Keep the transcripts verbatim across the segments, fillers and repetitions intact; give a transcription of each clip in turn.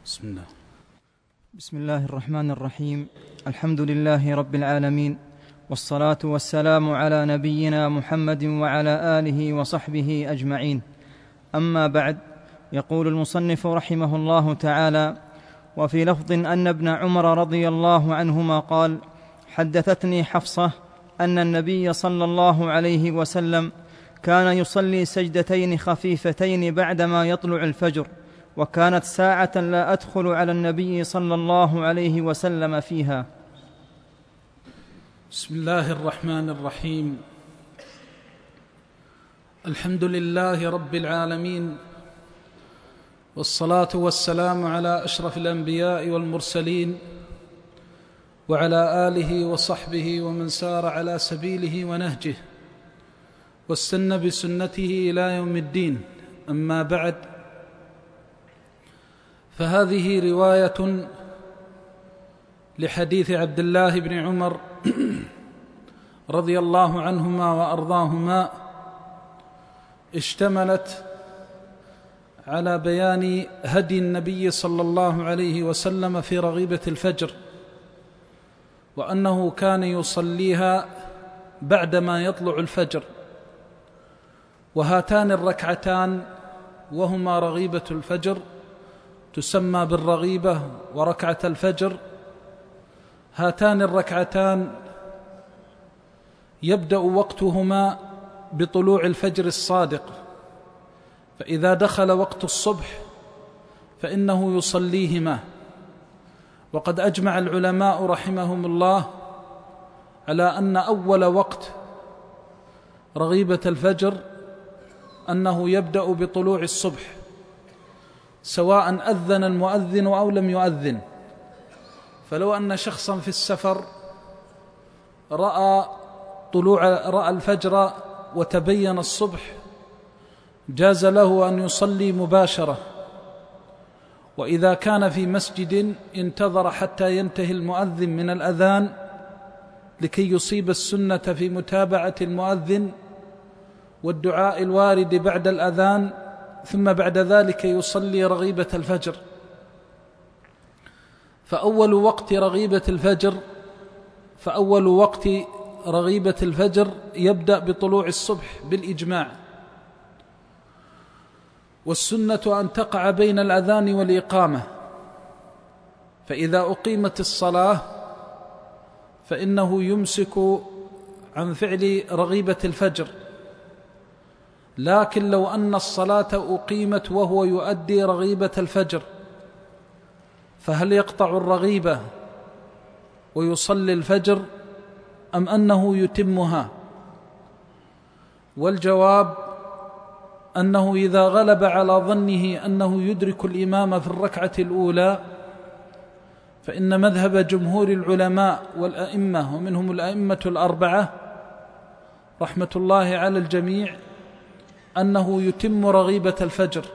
بسم الله بسم الله الرحمن الرحيم. الحمد لله رب العالمين، والصلاة والسلام على نبينا محمد وعلى آله وصحبه أجمعين. أما بعد، يقول المصنف رحمه الله تعالى: وفي لفظ أن ابن عمر رضي الله عنهما قال: حدثتني حفصة أن النبي صلى الله عليه وسلم كان يصلي سجدتين خفيفتين بعدما يطلع الفجر، وكانت ساعة لا أدخل على النبي صلى الله عليه وسلم فيها. بسم الله الرحمن الرحيم. الحمد لله رب العالمين، والصلاة والسلام على أشرف الأنبياء والمرسلين، وعلى آله وصحبه ومن سار على سبيله ونهجه واستنى بسنته إلى يوم الدين. أما بعد، فهذه رواية لحديث عبد الله بن عمر رضي الله عنهما وأرضاهما، اشتملت على بيان هدي النبي صلى الله عليه وسلم في رغيبة الفجر، وأنه كان يصليها بعدما يطلع الفجر. وهاتان الركعتان وهما رغيبة الفجر تسمى بالرغيبة وركعة الفجر. هاتان الركعتان يبدأ وقتهما بطلوع الفجر الصادق، فإذا دخل وقت الصبح فإنه يصليهما. وقد أجمع العلماء رحمهم الله على أن أول وقت رغيبة الفجر أنه يبدأ بطلوع الصبح، سواء أذن المؤذن أو لم يؤذن. فلو أن شخصا في السفر رأى طلوع رأى الفجر وتبين الصبح، جاز له أن يصلي مباشرة. وإذا كان في مسجد انتظر حتى ينتهي المؤذن من الأذان لكي يصيب السنة في متابعة المؤذن والدعاء الوارد بعد الأذان، ثم بعد ذلك يصلي رغيبة الفجر. فأول وقت رغيبة الفجر فأول وقت رغيبة الفجر يبدأ بطلوع الصبح بالإجماع. والسنة أن تقع بين الأذان والإقامة، فإذا أقيمت الصلاة فإنه يمسك عن فعل رغيبة الفجر. لكن لو أن الصلاة أقيمت وهو يؤدي رغيبة الفجر، فهل يقطع الرغيبة ويصلي الفجر أم أنه يتمها؟ والجواب أنه إذا غلب على ظنه أنه يدرك الإمام في الركعة الأولى، فإن مذهب جمهور العلماء والأئمة ومنهم الأئمة الأربعة رحمة الله على الجميع أنه يتم رغيبة الفجر.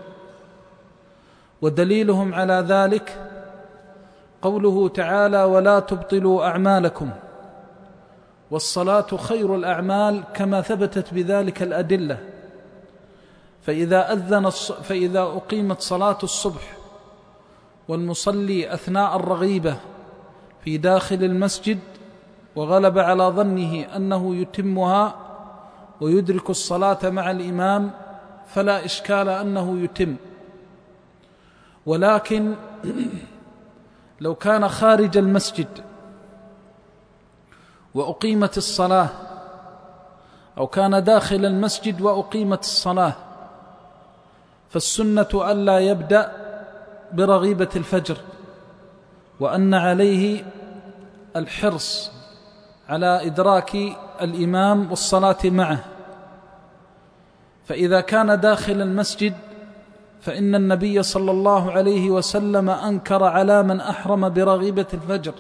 ودليلهم على ذلك قوله تعالى: ولا تبطلوا أعمالكم، والصلاة خير الأعمال، كما ثبتت بذلك الأدلة. فإذا أذن فإذا أقيمت صلاة الصبح والمصلي أثناء الرغيبة في داخل المسجد وغلب على ظنه أنه يتمها ويدرك الصلاة مع الإمام، فلا إشكال أنه يتم. ولكن لو كان خارج المسجد وأقيمت الصلاة، أو كان داخل المسجد وأقيمت الصلاة، فالسنة ألا يبدأ برغيبة الفجر، وأن عليه الحرص على إدراك الإمام والصلاة معه. فإذا كان داخل المسجد فإن النبي صلى الله عليه وسلم أنكر على من أحرم برغيبة الفجر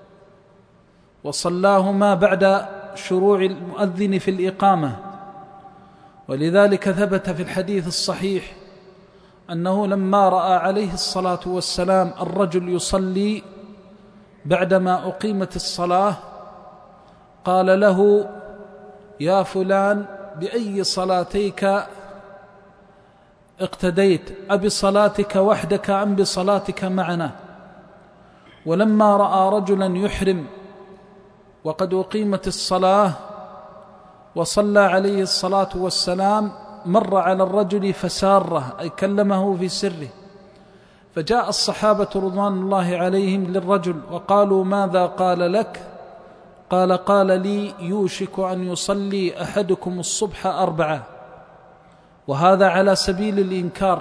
وصلاهما بعد شروع المؤذن في الإقامة. ولذلك ثبت في الحديث الصحيح أنه لما رأى عليه الصلاة والسلام الرجل يصلي بعدما أقيمت الصلاة قال له: يا فلان، بأي صلاتيك اقتديت أبصلاتك وحدك أم بصلاتك معنا؟ ولما رأى رجلا يحرم وقد أقيمت الصلاة وصلى عليه الصلاة والسلام مر على الرجل فساره، أي كلمه في سره، فجاء الصحابة رضوان الله عليهم للرجل وقالوا ماذا قال لك؟ قال قال لي يوشك أن يصلي أحدكم الصبح أربعة، وهذا على سبيل الإنكار.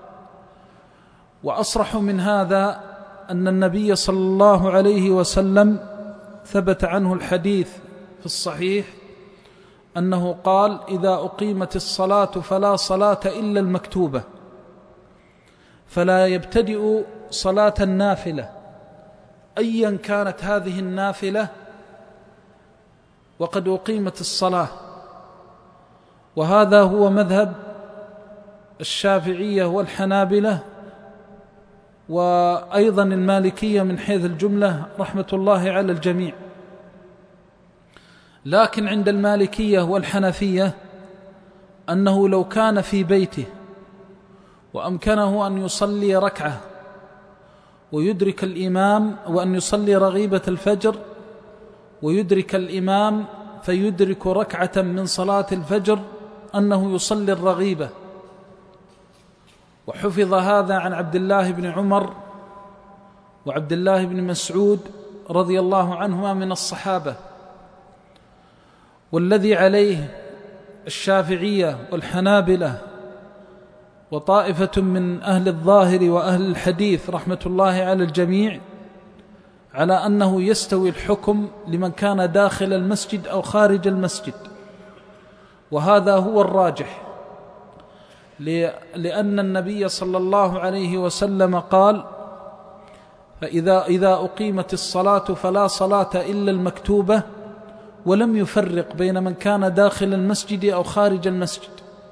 وأصرح من هذا أن النبي صلى الله عليه وسلم ثبت عنه الحديث في الصحيح أنه قال إذا أقيمت الصلاة فلا صلاة إلا المكتوبة، فلا يبتدئ صلاة النافلة أيا كانت هذه النافلة وقد أقيمت الصلاة. وهذا هو مذهب الشافعية والحنابلة وأيضا المالكية من حيث الجملة رحمة الله على الجميع. لكن عند المالكية والحنفية أنه لو كان في بيته وأمكنه أن يصلي ركعة ويدرك الإمام، وأن يصلي رغيبة الفجر ويدرك الإمام فيدرك ركعة من صلاة الفجر، أنه يصلي الرغيبة. وحفظ هذا عن عبد الله بن عمر وعبد الله بن مسعود رضي الله عنهما من الصحابة. والذي عليه الشافعية والحنابلة وطائفة من أهل الظاهر وأهل الحديث رحمة الله على الجميع على أنه يستوي الحكم لمن كان داخل المسجد أو خارج المسجد، وهذا هو الراجح، لأن النبي صلى الله عليه وسلم قال فإذا إذا أقيمت الصلاة فلا صلاة إلا المكتوبة، ولم يفرق بين من كان داخل المسجد أو خارج المسجد.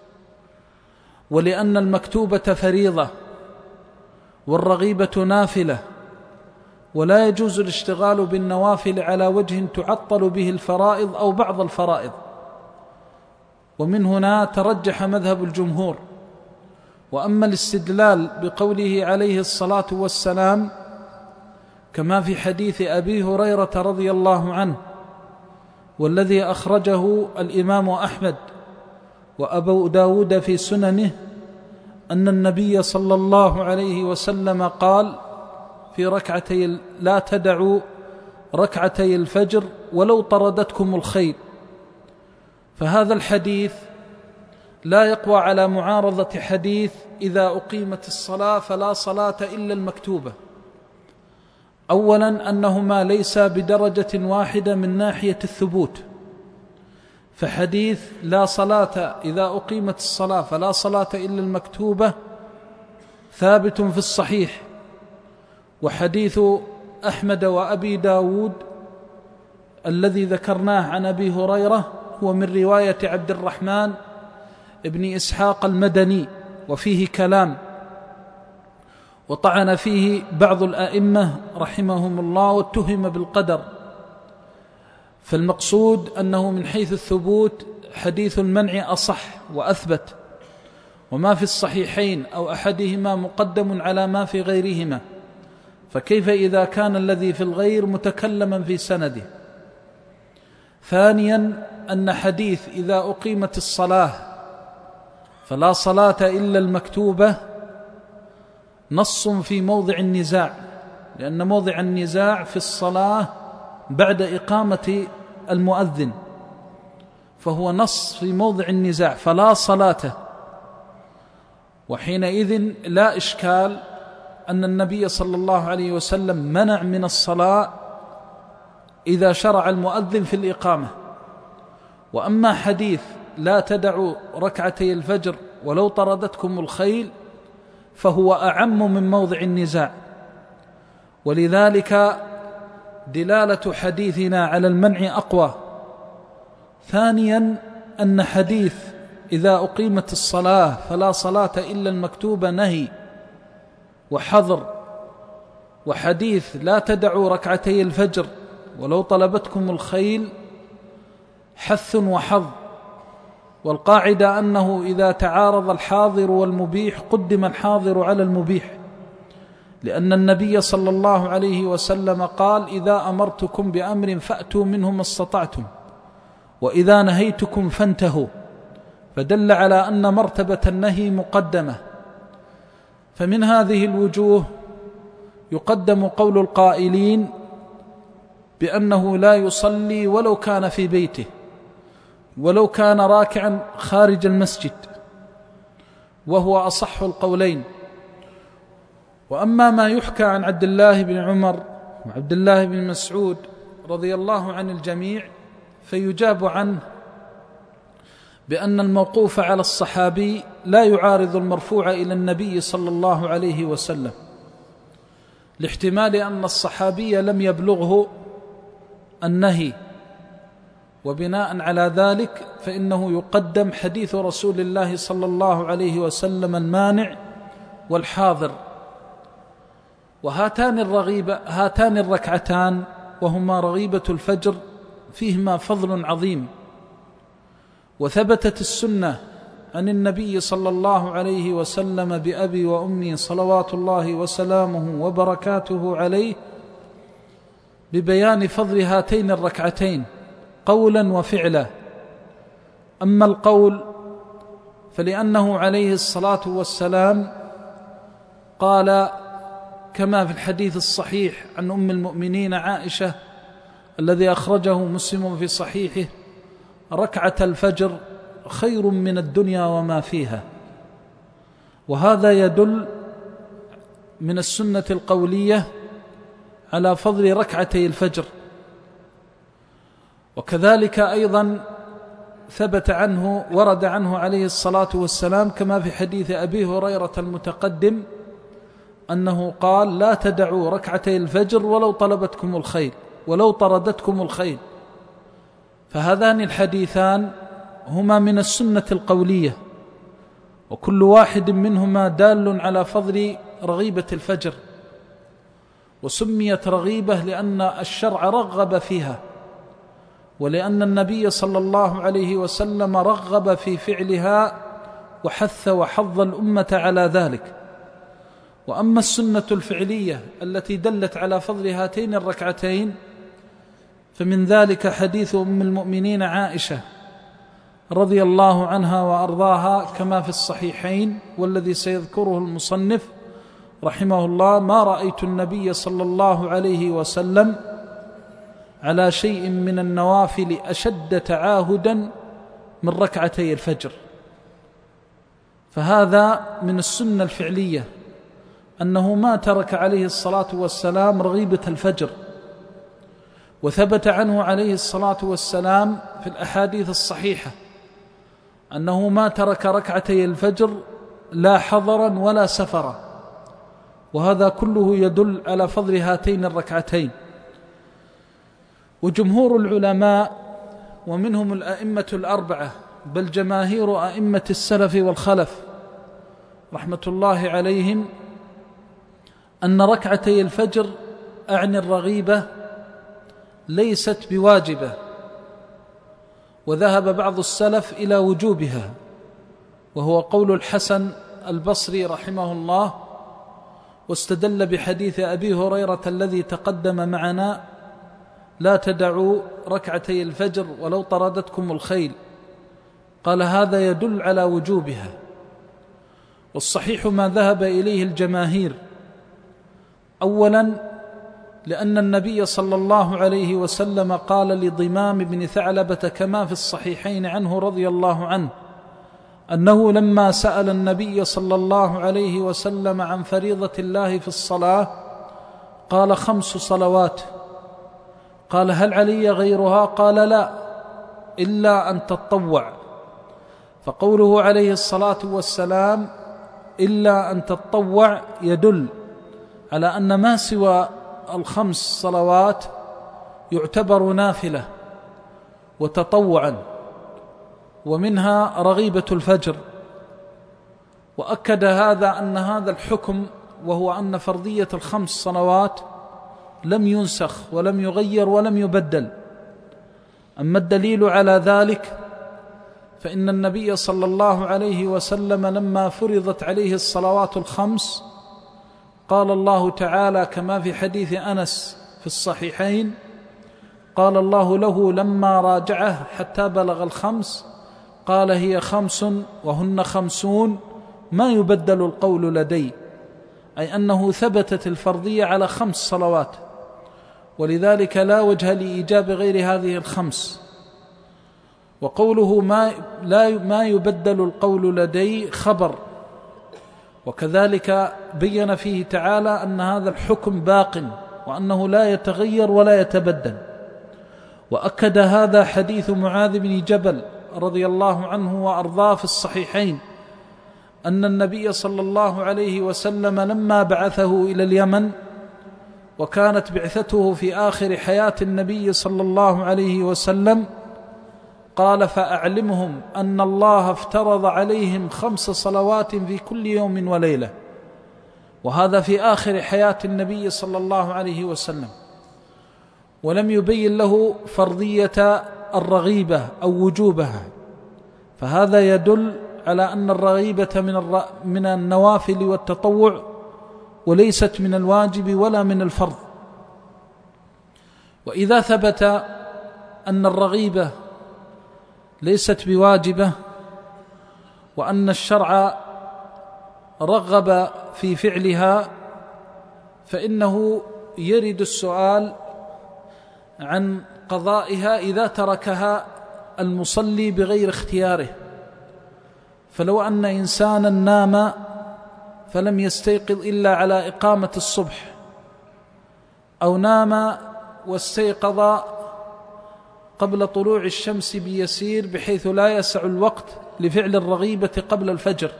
ولأن المكتوبة فريضة والرغيبة نافلة، ولا يجوز الاشتغال بالنوافل على وجه تعطل به الفرائض أو بعض الفرائض. ومن هنا ترجح مذهب الجمهور. وأما الاستدلال بقوله عليه الصلاة والسلام كما في حديث أبي هريرة رضي الله عنه والذي أخرجه الإمام أحمد وأبو داود في سننه، أن النبي صلى الله عليه وسلم قال في ركعتي لا تدعوا ركعتي الفجر ولو طردتكم الخيل. فهذا الحديث لا يقوى على معارضة حديث إذا أقيمت الصلاة فلا صلاة إلا المكتوبة. أولا أنهما ليس بدرجة واحدة من ناحية الثبوت، فحديث لا صلاة إذا أقيمت الصلاة فلا صلاة إلا المكتوبة ثابت في الصحيح، وحديث أحمد وأبي داود الذي ذكرناه عن أبي هريرة هو من رواية عبد الرحمن ابن إسحاق المدني، وفيه كلام وطعن فيه بعض الأئمة رحمهم الله واتهم بالقدر. فالمقصود أنه من حيث الثبوت حديث المنع أصح وأثبت، وما في الصحيحين أو أحدهما مقدم على ما في غيرهما، فكيف إذا كان الذي في الغير متكلما في سنده؟ ثانيا أن حديث إذا أقيمت الصلاة فلا صلاة إلا المكتوبة نص في موضع النزاع، لأن موضع النزاع في الصلاة بعد إقامة المؤذن، فهو نص في موضع النزاع فلا صلاة. وحينئذ لا إشكال أن النبي صلى الله عليه وسلم منع من الصلاة إذا شرع المؤذن في الإقامة. وأما حديث لا تدعوا ركعتي الفجر ولو طردتكم الخيل فهو أعم من موضع النزاع، ولذلك دلالة حديثنا على المنع أقوى. ثانيا أن حديث إذا أقيمت الصلاة فلا صلاة إلا المكتوبة نهي وحظر، وحديث لا تدعوا ركعتي الفجر ولو طلبتكم الخيل حث وحظ. والقاعدة أنه إذا تعارض الحاضر والمبيح قدم الحاضر على المبيح، لأن النبي صلى الله عليه وسلم قال: إذا أمرتكم بأمر فأتوا منه ما استطعتم، وإذا نهيتكم فانتهوا، فدل على أن مرتبة النهي مقدمة. فمن هذه الوجوه يقدم قول القائلين بأنه لا يصلي ولو كان في بيته، ولو كان راكعا خارج المسجد، وهو أصح القولين. وأما ما يحكى عن عبد الله بن عمر وعبد الله بن مسعود رضي الله عن الجميع فيجاب عنه بأن الموقوف على الصحابي لا يعارض المرفوع إلى النبي صلى الله عليه وسلم، لاحتمال أن الصحابي لم يبلغه النهي، وبناء على ذلك فإنه يقدم حديث رسول الله صلى الله عليه وسلم المانع والحاضر. وهاتان الرغيبة هاتان الركعتان وهما رغيبة الفجر فيهما فضل عظيم، وثبتت السنة عن النبي صلى الله عليه وسلم بأبي وأمي صلوات الله وسلامه وبركاته عليه ببيان فضل هاتين الركعتين قولا وفعلا. أما القول فلأنه عليه الصلاة والسلام قال كما في الحديث الصحيح عن أم المؤمنين عائشة الذي أخرجه مسلم في صحيحه: ركعة الفجر خير من الدنيا وما فيها. وهذا يدل من السنة القولية على فضل ركعتي الفجر. وكذلك أيضا ثبت عنه ورد عنه عليه الصلاة والسلام كما في حديث أبي هريرة المتقدم أنه قال: لا تدعوا ركعتي الفجر ولو طلبتكم الخيل ولو طردتكم الخيل. فهذان الحديثان هما من السنة القولية، وكل واحد منهما دال على فضل رغيبة الفجر، وسميت رغيبة لأن الشرع رغب فيها، ولأن النبي صلى الله عليه وسلم رغب في فعلها وحث وحض الأمة على ذلك. وأما السنة الفعلية التي دلت على فضل هاتين الركعتين فمن ذلك حديث أم المؤمنين عائشة رضي الله عنها وأرضاها كما في الصحيحين، والذي سيذكره المصنف رحمه الله: ما رأيت النبي صلى الله عليه وسلم على شيء من النوافل أشد تعاهدا من ركعتي الفجر. فهذا من السنة الفعلية أنه ما ترك عليه الصلاة والسلام رغيبة الفجر. وثبت عنه عليه الصلاة والسلام في الأحاديث الصحيحة أنه ما ترك ركعتي الفجر لا حضرا ولا سفرا، وهذا كله يدل على فضل هاتين الركعتين. وجمهور العلماء ومنهم الأئمة الأربعة بل جماهير أئمة السلف والخلف رحمة الله عليهم أن ركعتي الفجر أعني الرغيبة ليست بواجبة، وذهب بعض السلف إلى وجوبها، وهو قول الحسن البصري رحمه الله، واستدل بحديث أبي هريرة الذي تقدم معنا: لا تدعوا ركعتي الفجر ولو طردتكم الخيل. قال هذا يدل على وجوبها. والصحيح ما ذهب إليه الجماهير: أولا لأن النبي صلى الله عليه وسلم قال لضمام بن ثعلبة كما في الصحيحين عنه رضي الله عنه أنه لما سأل النبي صلى الله عليه وسلم عن فريضة الله في الصلاة قال: خمس صلوات. قال: هل علي غيرها؟ قال: لا، إلا أن تطوع. فقوله عليه الصلاة والسلام إلا أن تطوع يدل على أن ما سوى الخمس صلوات يعتبر نافلة وتطوعا، ومنها رغيبة الفجر. وأكد هذا أن هذا الحكم وهو أن فرضية الخمس صلوات لم ينسخ ولم يغير ولم يبدل. أما الدليل على ذلك فإن النبي صلى الله عليه وسلم لما فرضت عليه الصلوات الخمس قال الله تعالى كما في حديث أنس في الصحيحين: قال الله له لما راجعه حتى بلغ الخمس قال: هي خمس وهن خمسون ما يبدل القول لدي، أي أنه ثبتت الفرضية على خمس صلوات، ولذلك لا وجه لإيجاب غير هذه الخمس. وقوله ما, لا ما يبدل القول لدي خبر، وكذلك بين فيه تعالى أن هذا الحكم باق وأنه لا يتغير ولا يتبدل. وأكد هذا حديث معاذ بن جبل رضي الله عنه وأرضاه في الصحيحين أن النبي صلى الله عليه وسلم لما بعثه إلى اليمن، وكانت بعثته في آخر حياة النبي صلى الله عليه وسلم، قال: فأعلمهم أن الله افترض عليهم خمس صلوات في كل يوم وليلة، وهذا في آخر حياة النبي صلى الله عليه وسلم، ولم يبين له فرضية الرغيبة أو وجوبها، فهذا يدل على أن الرغيبة من من النوافل والتطوع وليست من الواجب ولا من الفرض. وإذا ثبت أن الرغيبة ليست بواجبة وأن الشرع رغب في فعلها، فإنه يرد السؤال عن قضائها إذا تركها المصلي بغير اختياره. فلو أن إنسانا نام فلم يستيقظ إلا على إقامة الصبح، أو نام واستيقظ قبل طلوع الشمس بيسير بحيث لا يسع الوقت لفعل الرغيبة قبل الفجر،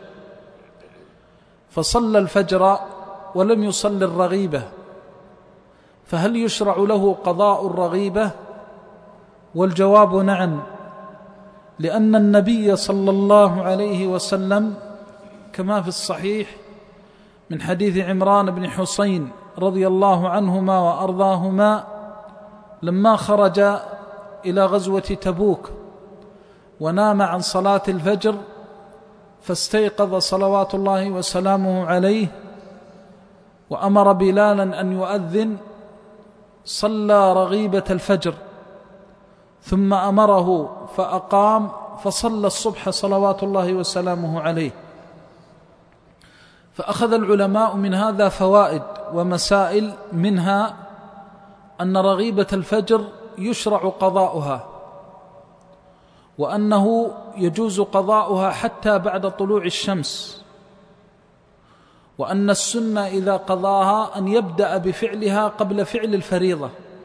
فصلى الفجر ولم يصل الرغيبة، فهل يشرع له قضاء الرغيبة؟ والجواب نعم، لأن النبي صلى الله عليه وسلم كما في الصحيح من حديث عمران بن حسين رضي الله عنهما وأرضاهما لما خرج إلى غزوة تبوك ونام عن صلاة الفجر فاستيقظ صلوات الله وسلامه عليه وأمر بلالا أن يؤذن، صلى رغيبة الفجر ثم أمره فأقام فصلى الصبح صلوات الله وسلامه عليه. فأخذ العلماء من هذا فوائد ومسائل، منها أن رغيبة الفجر يشرع قضاؤها، وأنه يجوز قضاؤها حتى بعد طلوع الشمس، وأن السنة إذا قضاها أن يبدأ بفعلها قبل فعل الفريضة،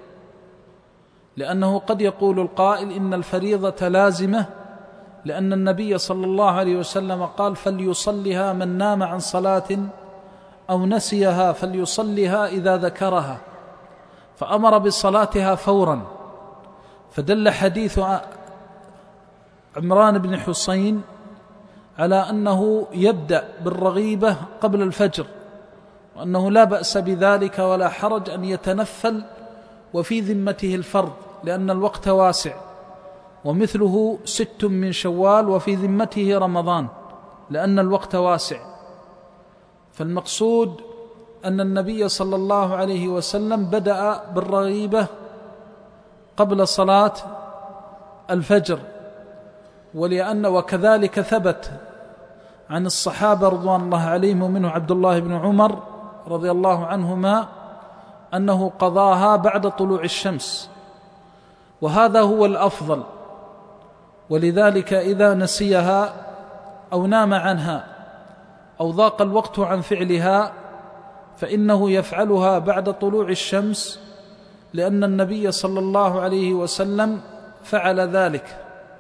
لأنه قد يقول القائل إن الفريضة لازمة، لأن النبي صلى الله عليه وسلم قال: فليصلها من نام عن صلاة أو نسيها فليصلها إذا ذكرها، فأمر بصلاتها فورا. فدل حديث عمران بن حسين على أنه يبدأ بالرغيبة قبل الفجر، وأنه لا بأس بذلك ولا حرج أن يتنفل وفي ذمته الفرض، لأن الوقت واسع، ومثله ست من شوال وفي ذمته رمضان، لأن الوقت واسع. فالمقصود أن النبي صلى الله عليه وسلم بدأ بالرغيبة قبل صلاة الفجر، ولأن وكذلك ثبت عن الصحابة رضوان الله عليهم ومنه عبد الله بن عمر رضي الله عنهما أنه قضاها بعد طلوع الشمس، وهذا هو الأفضل. ولذلك إذا نسيها أو نام عنها أو ضاق الوقت عن فعلها فإنه يفعلها بعد طلوع الشمس، لأن النبي صلى الله عليه وسلم فعل ذلك.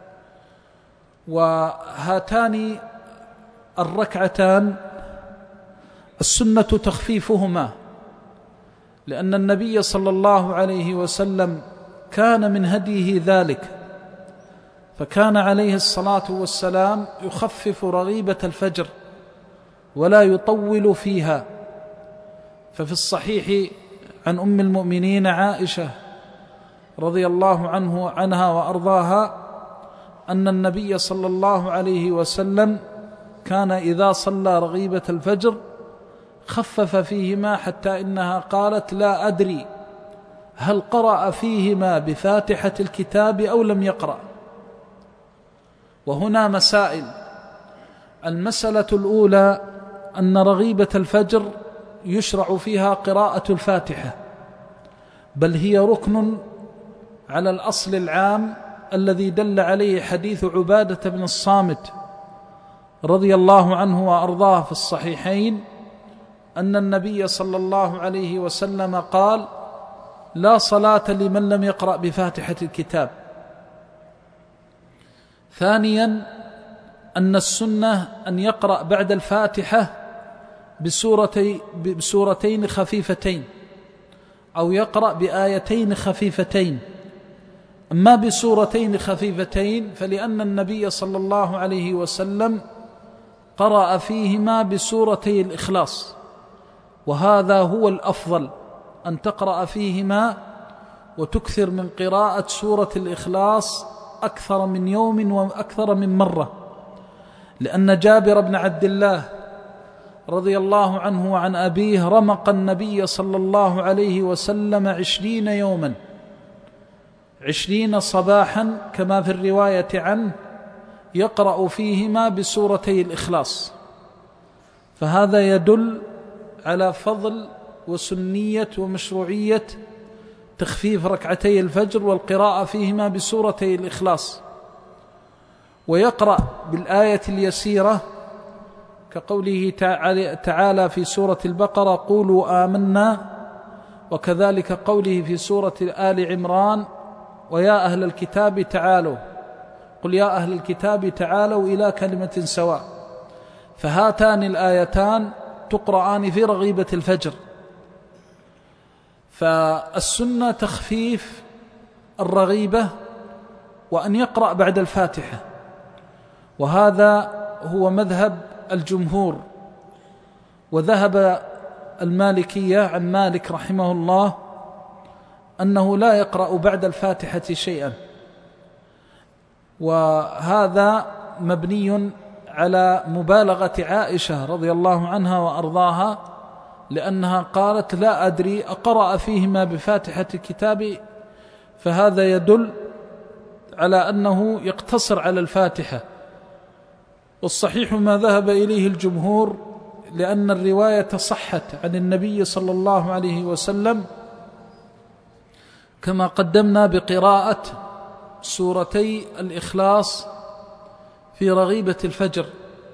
وهاتان الركعتان السنة تخفيفهما، لأن النبي صلى الله عليه وسلم كان من هديه ذلك، فكان عليه الصلاة والسلام يخفف رغيبة الفجر ولا يطول فيها. ففي الصحيح عن أم المؤمنين عائشة رضي الله عنه عنها وأرضاها أن النبي صلى الله عليه وسلم كان إذا صلى رغيبة الفجر خفف فيهما، حتى إنها قالت: لا أدري هل قرأ فيهما بفاتحة الكتاب أو لم يقرأ. وهنا مسائل. المسألة الأولى أن رغيبة الفجر يشرع فيها قراءة الفاتحة، بل هي ركن على الأصل العام الذي دل عليه حديث عبادة بن الصامت رضي الله عنه وأرضاه في الصحيحين أن النبي صلى الله عليه وسلم قال: لا صلاة لمن لم يقرأ بفاتحة الكتاب. ثانيا أن السنة أن يقرأ بعد الفاتحة بسورتي بسورتين خفيفتين، أو يقرأ بآيتين خفيفتين. أما بسورتين خفيفتين فلأن النبي صلى الله عليه وسلم قرأ فيهما بسورتي الإخلاص، وهذا هو الأفضل، أن تقرأ فيهما وتكثر من قراءة سورة الإخلاص أكثر من يوم وأكثر من مرة، لأن جابر بن عبد الله رضي الله عنه وعن أبيه رمق النبي صلى الله عليه وسلم عشرين يوما، عشرين صباحا كما في الرواية عنه، يقرأ فيهما بسورتي الإخلاص. فهذا يدل على فضل وسنية ومشروعية تخفيف ركعتي الفجر والقراءة فيهما بسورتي الإخلاص. ويقرأ بالآية اليسيرة كقوله تعالى في سورة البقرة: قولوا آمنا، وكذلك قوله في سورة آل عمران: ويا أهل الكتاب تعالوا، قل يا أهل الكتاب تعالوا إلى كلمة سواء. فهاتان الآيتان تقرآن في رغيبة الفجر. فالسنة تخفيف الرغيبة وأن يقرأ بعد الفاتحة، وهذا هو مذهب الجمهور. وذهب المالكية عن مالك رحمه الله أنه لا يقرأ بعد الفاتحة شيئا، وهذا مبني على مبالغة عائشة رضي الله عنها وأرضاها، لأنها قالت: لا أدري أقرأ فيهما بفاتحة الكتاب، فهذا يدل على أنه يقتصر على الفاتحة. والصحيح ما ذهب إليه الجمهور، لأن الرواية صحت عن النبي صلى الله عليه وسلم كما قدمنا بقراءة سورتي الإخلاص في رغيبة الفجر،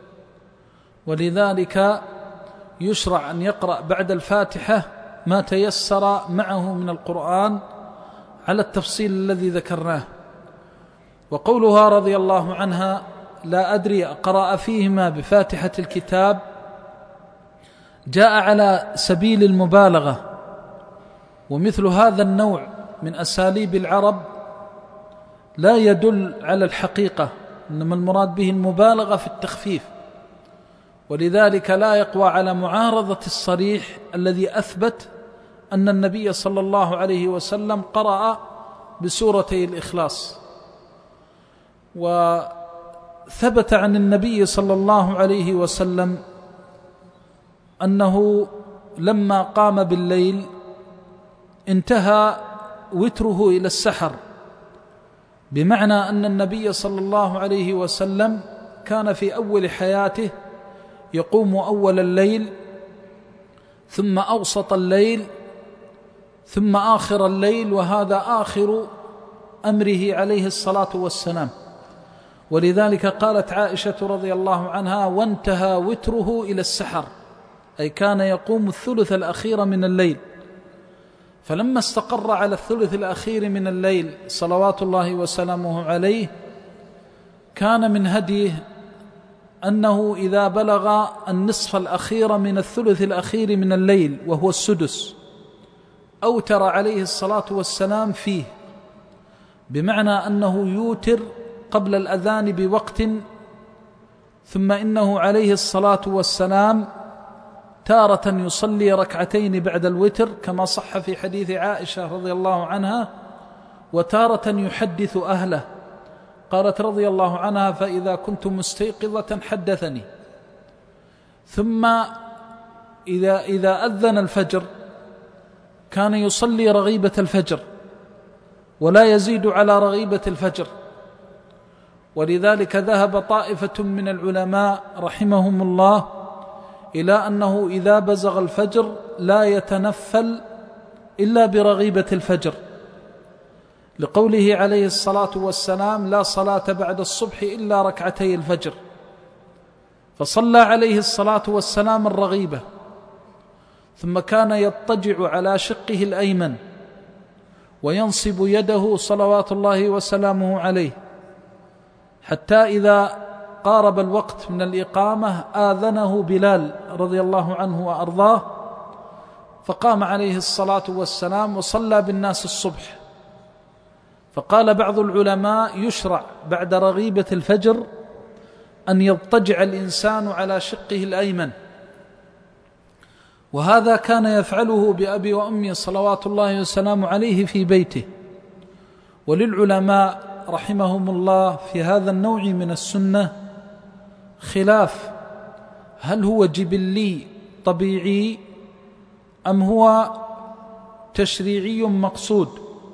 ولذلك يشرع أن يقرأ بعد الفاتحة ما تيسر معه من القرآن على التفصيل الذي ذكرناه. وقولها رضي الله عنها: لا أدري أقرأ فيهما بفاتحة الكتاب، جاء على سبيل المبالغة، ومثل هذا النوع من أساليب العرب لا يدل على الحقيقة، إنما المراد به المبالغة في التخفيف، ولذلك لا يقوى على معارضة الصريح الذي أثبت أن النبي صلى الله عليه وسلم قرأ بسورتي الإخلاص. وثبت عن النبي صلى الله عليه وسلم أنه لما قام بالليل انتهى وتره إلى السحر، بمعنى أن النبي صلى الله عليه وسلم كان في أول حياته يقوم أول الليل، ثم أوسط الليل، ثم آخر الليل، وهذا آخر أمره عليه الصلاة والسلام. ولذلك قالت عائشة رضي الله عنها: وانتهى وتره إلى السحر، أي كان يقوم الثلث الأخير من الليل. فلما استقر على الثلث الأخير من الليل صلوات الله وسلامه عليه، كان من هديه أنه إذا بلغ النصف الأخير من الثلث الأخير من الليل وهو السدس، أوتر عليه الصلاة والسلام فيه، بمعنى أنه يوتر قبل الأذان بوقت، ثم إنه عليه الصلاة والسلام تارة يصلي ركعتين بعد الوتر كما صح في حديث عائشة رضي الله عنها، وتارة يحدث أهله قالت رضي الله عنها: فإذا كنت مستيقظة حدثني، ثم إذا, إذا أذن الفجر كان يصلي رغيبة الفجر ولا يزيد على رغيبة الفجر. ولذلك ذهب طائفة من العلماء رحمهم الله إلى أنه إذا بزغ الفجر لا يتنفل إلا برغيبة الفجر، لقوله عليه الصلاة والسلام: لا صلاة بعد الصبح إلا ركعتي الفجر. فصلى عليه الصلاة والسلام الرغيبة، ثم كان يضطجع على شقه الأيمن وينصب يده صلوات الله وسلامه عليه، حتى إذا قارب الوقت من الإقامة آذنه بلال رضي الله عنه وأرضاه، فقام عليه الصلاة والسلام وصلى بالناس الصبح. فقال بعض العلماء: يشرع بعد رغيبة الفجر أن يضطجع الإنسان على شقه الأيمن، وهذا كان يفعله بأبي وأمي صلوات الله وسلامه عليه في بيته. وللعلماء رحمهم الله في هذا النوع من السنة خلاف، هل هو جبلي طبيعي أم هو تشريعي مقصود؟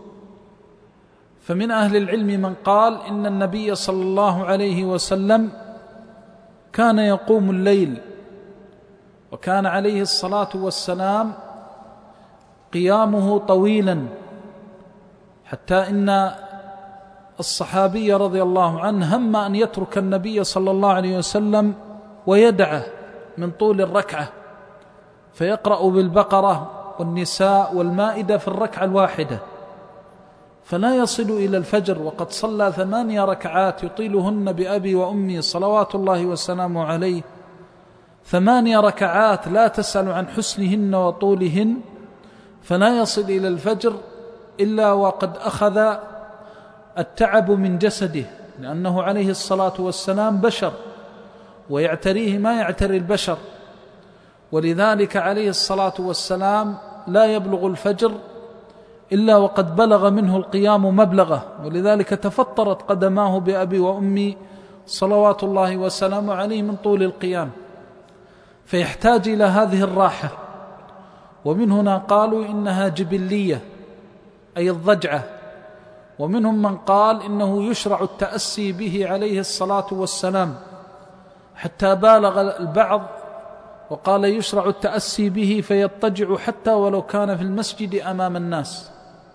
فمن أهل العلم من قال إن النبي صلى الله عليه وسلم كان يقوم الليل، وكان عليه الصلاة والسلام قيامه طويلا، حتى إن الصحابي رضي الله عنه هم أن يترك النبي صلى الله عليه وسلم ويدعه من طول الركعة، فيقرأ بالبقرة والنساء والمائدة في الركعة الواحدة، فلا يصل إلى الفجر وقد صلى ثمانية ركعات يطيلهن بأبي وأمي صلوات الله وسلامه عليه، ثمانية ركعات لا تسأل عن حسنهن وطولهن، فلا يصل إلى الفجر إلا وقد أخذ التعب من جسده، لأنه عليه الصلاة والسلام بشر ويعتريه ما يعتري البشر. ولذلك عليه الصلاة والسلام لا يبلغ الفجر إلا وقد بلغ منه القيام مبلغه، ولذلك تفطرت قدماه بأبي وأمي صلوات الله وسلامه عليه من طول القيام، فيحتاج إلى هذه الراحة. ومن هنا قالوا إنها جبلية أي الضجعة، ومنهم من قال إنه يشرع التأسي به عليه الصلاة والسلام، حتى بالغ البعض وقال يشرع التأسي به فيضطجع حتى ولو كان في المسجد أمام الناس.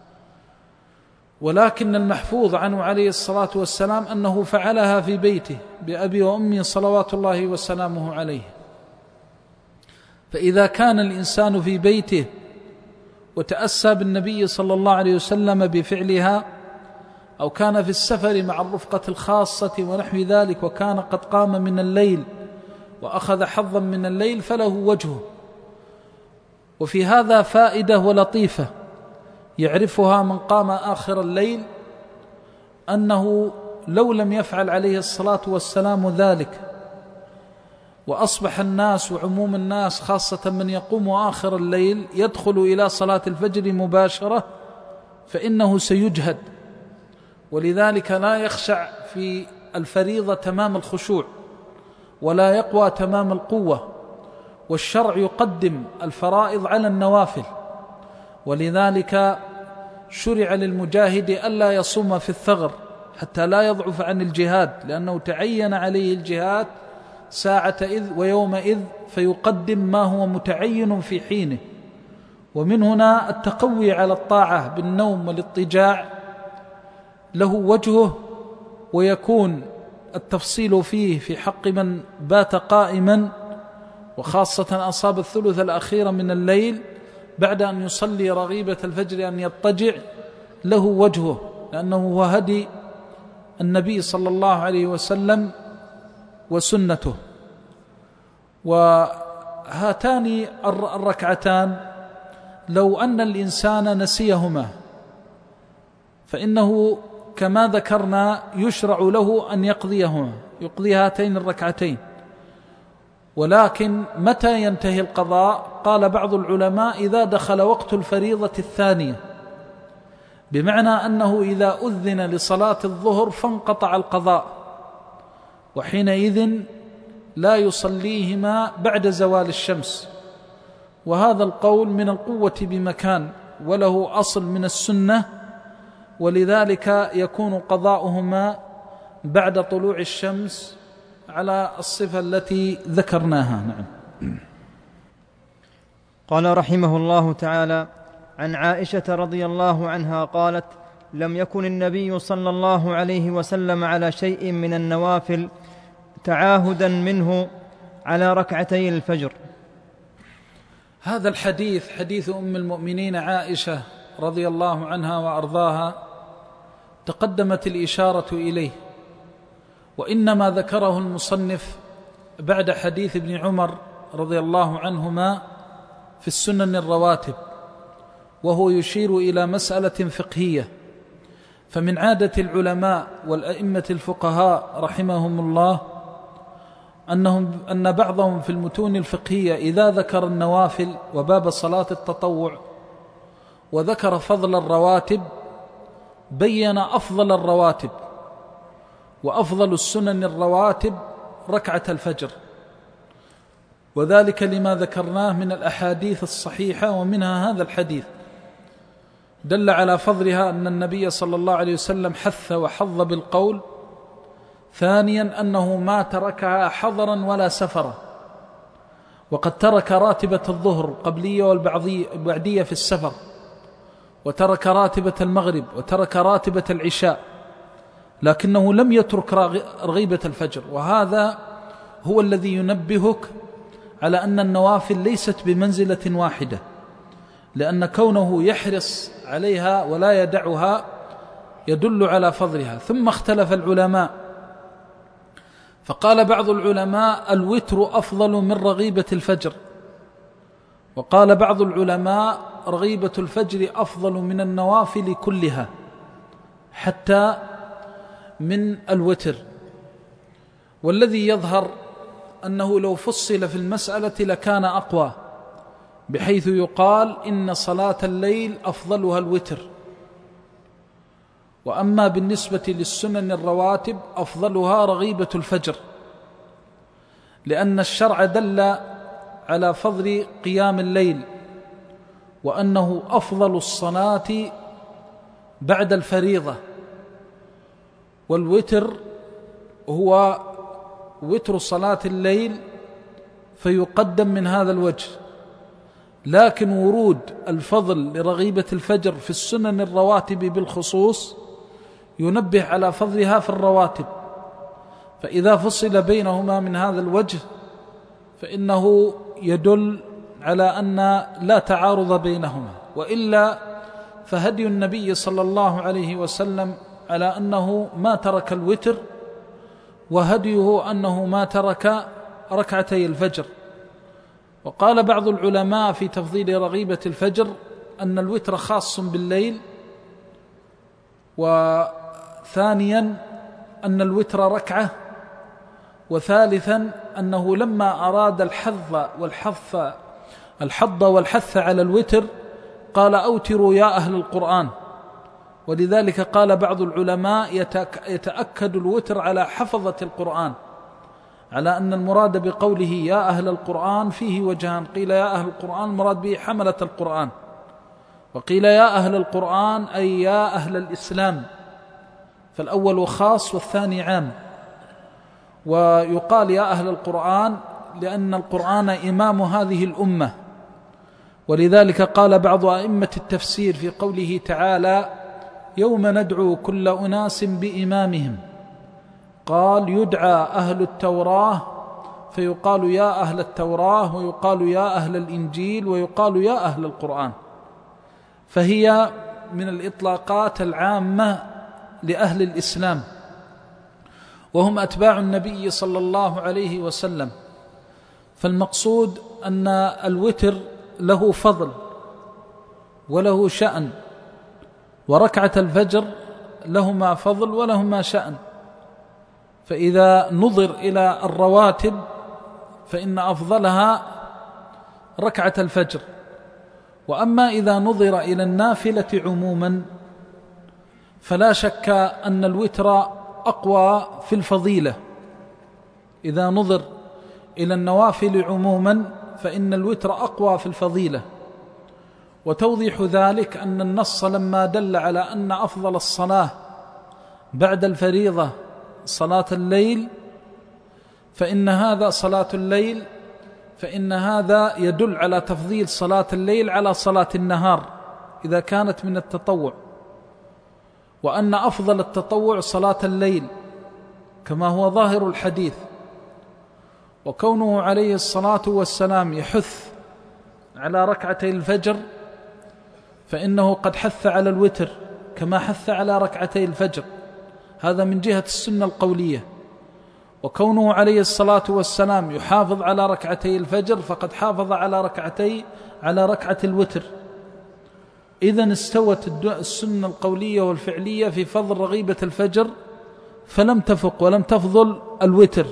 ولكن المحفوظ عنه عليه الصلاة والسلام أنه فعلها في بيته بأبي وأمي صلوات الله وسلامه عليه. فإذا كان الإنسان في بيته وتأسى بالنبي صلى الله عليه وسلم بفعلها، أو كان في السفر مع الرفقة الخاصة ونحو ذلك وكان قد قام من الليل وأخذ حظا من الليل، فله وجهه. وفي هذا فائدة ولطيفة يعرفها من قام آخر الليل، أنه لو لم يفعل عليه الصلاة والسلام ذلك وأصبح الناس وعموم الناس خاصة من يقوم آخر الليل يدخل إلى صلاة الفجر مباشرة، فإنه سيجهد، ولذلك لا يخشع في الفريضة تمام الخشوع ولا يقوى تمام القوة. والشرع يقدم الفرائض على النوافل، ولذلك شرع للمجاهد ألا يصوم في الثغر حتى لا يضعف عن الجهاد، لأنه تعين عليه الجهاد ساعة إذ ويومئذ، فيقدم ما هو متعين في حينه. ومن هنا التقوي على الطاعة بالنوم والاضطجاع له وجهه، ويكون التفصيل فيه في حق من بات قائما، وخاصة أصاب الثلث الأخير من الليل بعد أن يصلي رغيبة الفجر أن يضطجع، له وجهه، لأنه هو هدي النبي صلى الله عليه وسلم وسنته. وهاتان الركعتان لو أن الإنسان نسيهما فإنه كما ذكرنا يشرع له أن يقضيهما يقضي هاتين الركعتين. ولكن متى ينتهي القضاء؟ قال بعض العلماء إذا دخل وقت الفريضة الثانية، بمعنى أنه إذا أذن لصلاة الظهر فانقطع القضاء، وحينئذ لا يصليهما بعد زوال الشمس. وهذا القول من القوة بمكان، وله أصل من السنة، ولذلك يكون قضاؤهما بعد طلوع الشمس على الصفة التي ذكرناها. نعم. قال رحمه الله تعالى: عن عائشة رضي الله عنها قالت: لم يكن النبي صلى الله عليه وسلم على شيء من النوافل تعاهدا منه على ركعتي الفجر. هذا الحديث حديث أم المؤمنين عائشة رضي الله عنها وأرضاها تقدمت الإشارة إليه، وإنما ذكره المصنف بعد حديث ابن عمر رضي الله عنهما في السنن الرواتب، وهو يشير إلى مسألة فقهية. فمن عادة العلماء والأئمة الفقهاء رحمهم الله أنهم أن بعضهم في المتون الفقهية إذا ذكر النوافل وباب صلاة التطوع وذكر فضل الرواتب بين أفضل الرواتب، وأفضل السنن الرواتب ركعة الفجر، وذلك لما ذكرناه من الأحاديث الصحيحة، ومنها هذا الحديث دل على فضلها أن النبي صلى الله عليه وسلم حث وحظ بالقول. ثانيا أنه ما تركها حضرا ولا سفرا، وقد ترك راتبة الظهر القبلية والبعدية في السفر، وترك راتبة المغرب، وترك راتبة العشاء، لكنه لم يترك رغيبة الفجر. وهذا هو الذي ينبهك على أن النوافل ليست بمنزلة واحدة، لأن كونه يحرص عليها ولا يدعها يدل على فضلها. ثم اختلف العلماء، فقال بعض العلماء الوتر أفضل من رغيبة الفجر، وقال بعض العلماء رغيبة الفجر أفضل من النوافل كلها حتى من الوتر. والذي يظهر أنه لو فصل في المسألة لكان أقوى، بحيث يقال إن صلاة الليل أفضلها الوتر، وأما بالنسبة للسنن الرواتب أفضلها رغيبة الفجر، لأن الشرع دل على فضل قيام الليل، وأنه أفضل الصلاة بعد الفريضة، والوتر هو وتر صلاة الليل فيقدم من هذا الوجه. لكن ورود الفضل لرغيبة الفجر في السنن الرواتب بالخصوص ينبه على فضلها في الرواتب، فإذا فصل بينهما من هذا الوجه فإنه يدل على أن لا تعارض بينهما، وإلا فهدي النبي صلى الله عليه وسلم على أنه ما ترك الوتر، وهديه أنه ما ترك ركعتي الفجر. وقال بعض العلماء في تفضيل رغيبة الفجر أن الوتر خاص بالليل، وثانيا أن الوتر ركعة، وثالثا أنه لما أراد الحظ والحث الحظ والحث على الوتر قال أوتروا يا أهل القرآن، ولذلك قال بعض العلماء يتأكد الوتر على حفظة القرآن، على أن المراد بقوله يا أهل القرآن فيه وجهان: قيل يا أهل القرآن المراد به حملة القرآن، وقيل يا أهل القرآن أي يا أهل الإسلام، فالأول خاص والثاني عام. ويقال يا أهل القرآن لأن القرآن إمام هذه الأمة، ولذلك قال بعض أئمة التفسير في قوله تعالى يوم ندعو كل أناس بإمامهم، قال يدعى أهل التوراة فيقال يا أهل التوراة، ويقال يا أهل الإنجيل، ويقال يا أهل القرآن، فهي من الإطلاقات العامة لأهل الإسلام، وهم أتباع النبي صلى الله عليه وسلم. فالمقصود أن الوتر له فضل وله شأن، وركعة الفجر لهما فضل ولهما شأن. فإذا نظر إلى الرواتب فإن أفضلها ركعة الفجر، وأما إذا نظر إلى النافلة عموما فلا شك أن الوتر أقوى في الفضيلة. إذا نظر إلى النوافل عموما فإن الوتر أقوى في الفضيلة، وتوضيح ذلك أن النص لما دل على أن أفضل الصلاة بعد الفريضة صلاة الليل فإن هذا صلاة الليل فإن هذا يدل على تفضيل صلاة الليل على صلاة النهار إذا كانت من التطوع، وأن أفضل التطوع صلاة الليل كما هو ظاهر الحديث. وكونه عليه الصلاة والسلام يحث على ركعتي الفجر فإنه قد حث على الوتر كما حث على ركعتي الفجر، هذا من جهة السنة القولية. وكونه عليه الصلاة والسلام يحافظ على ركعتي الفجر فقد حافظ على ركعتي على ركعة الوتر. إذن استوت السنة القولية والفعلية في فضل رغيبة الفجر فلم تفق ولم تفضل الوتر.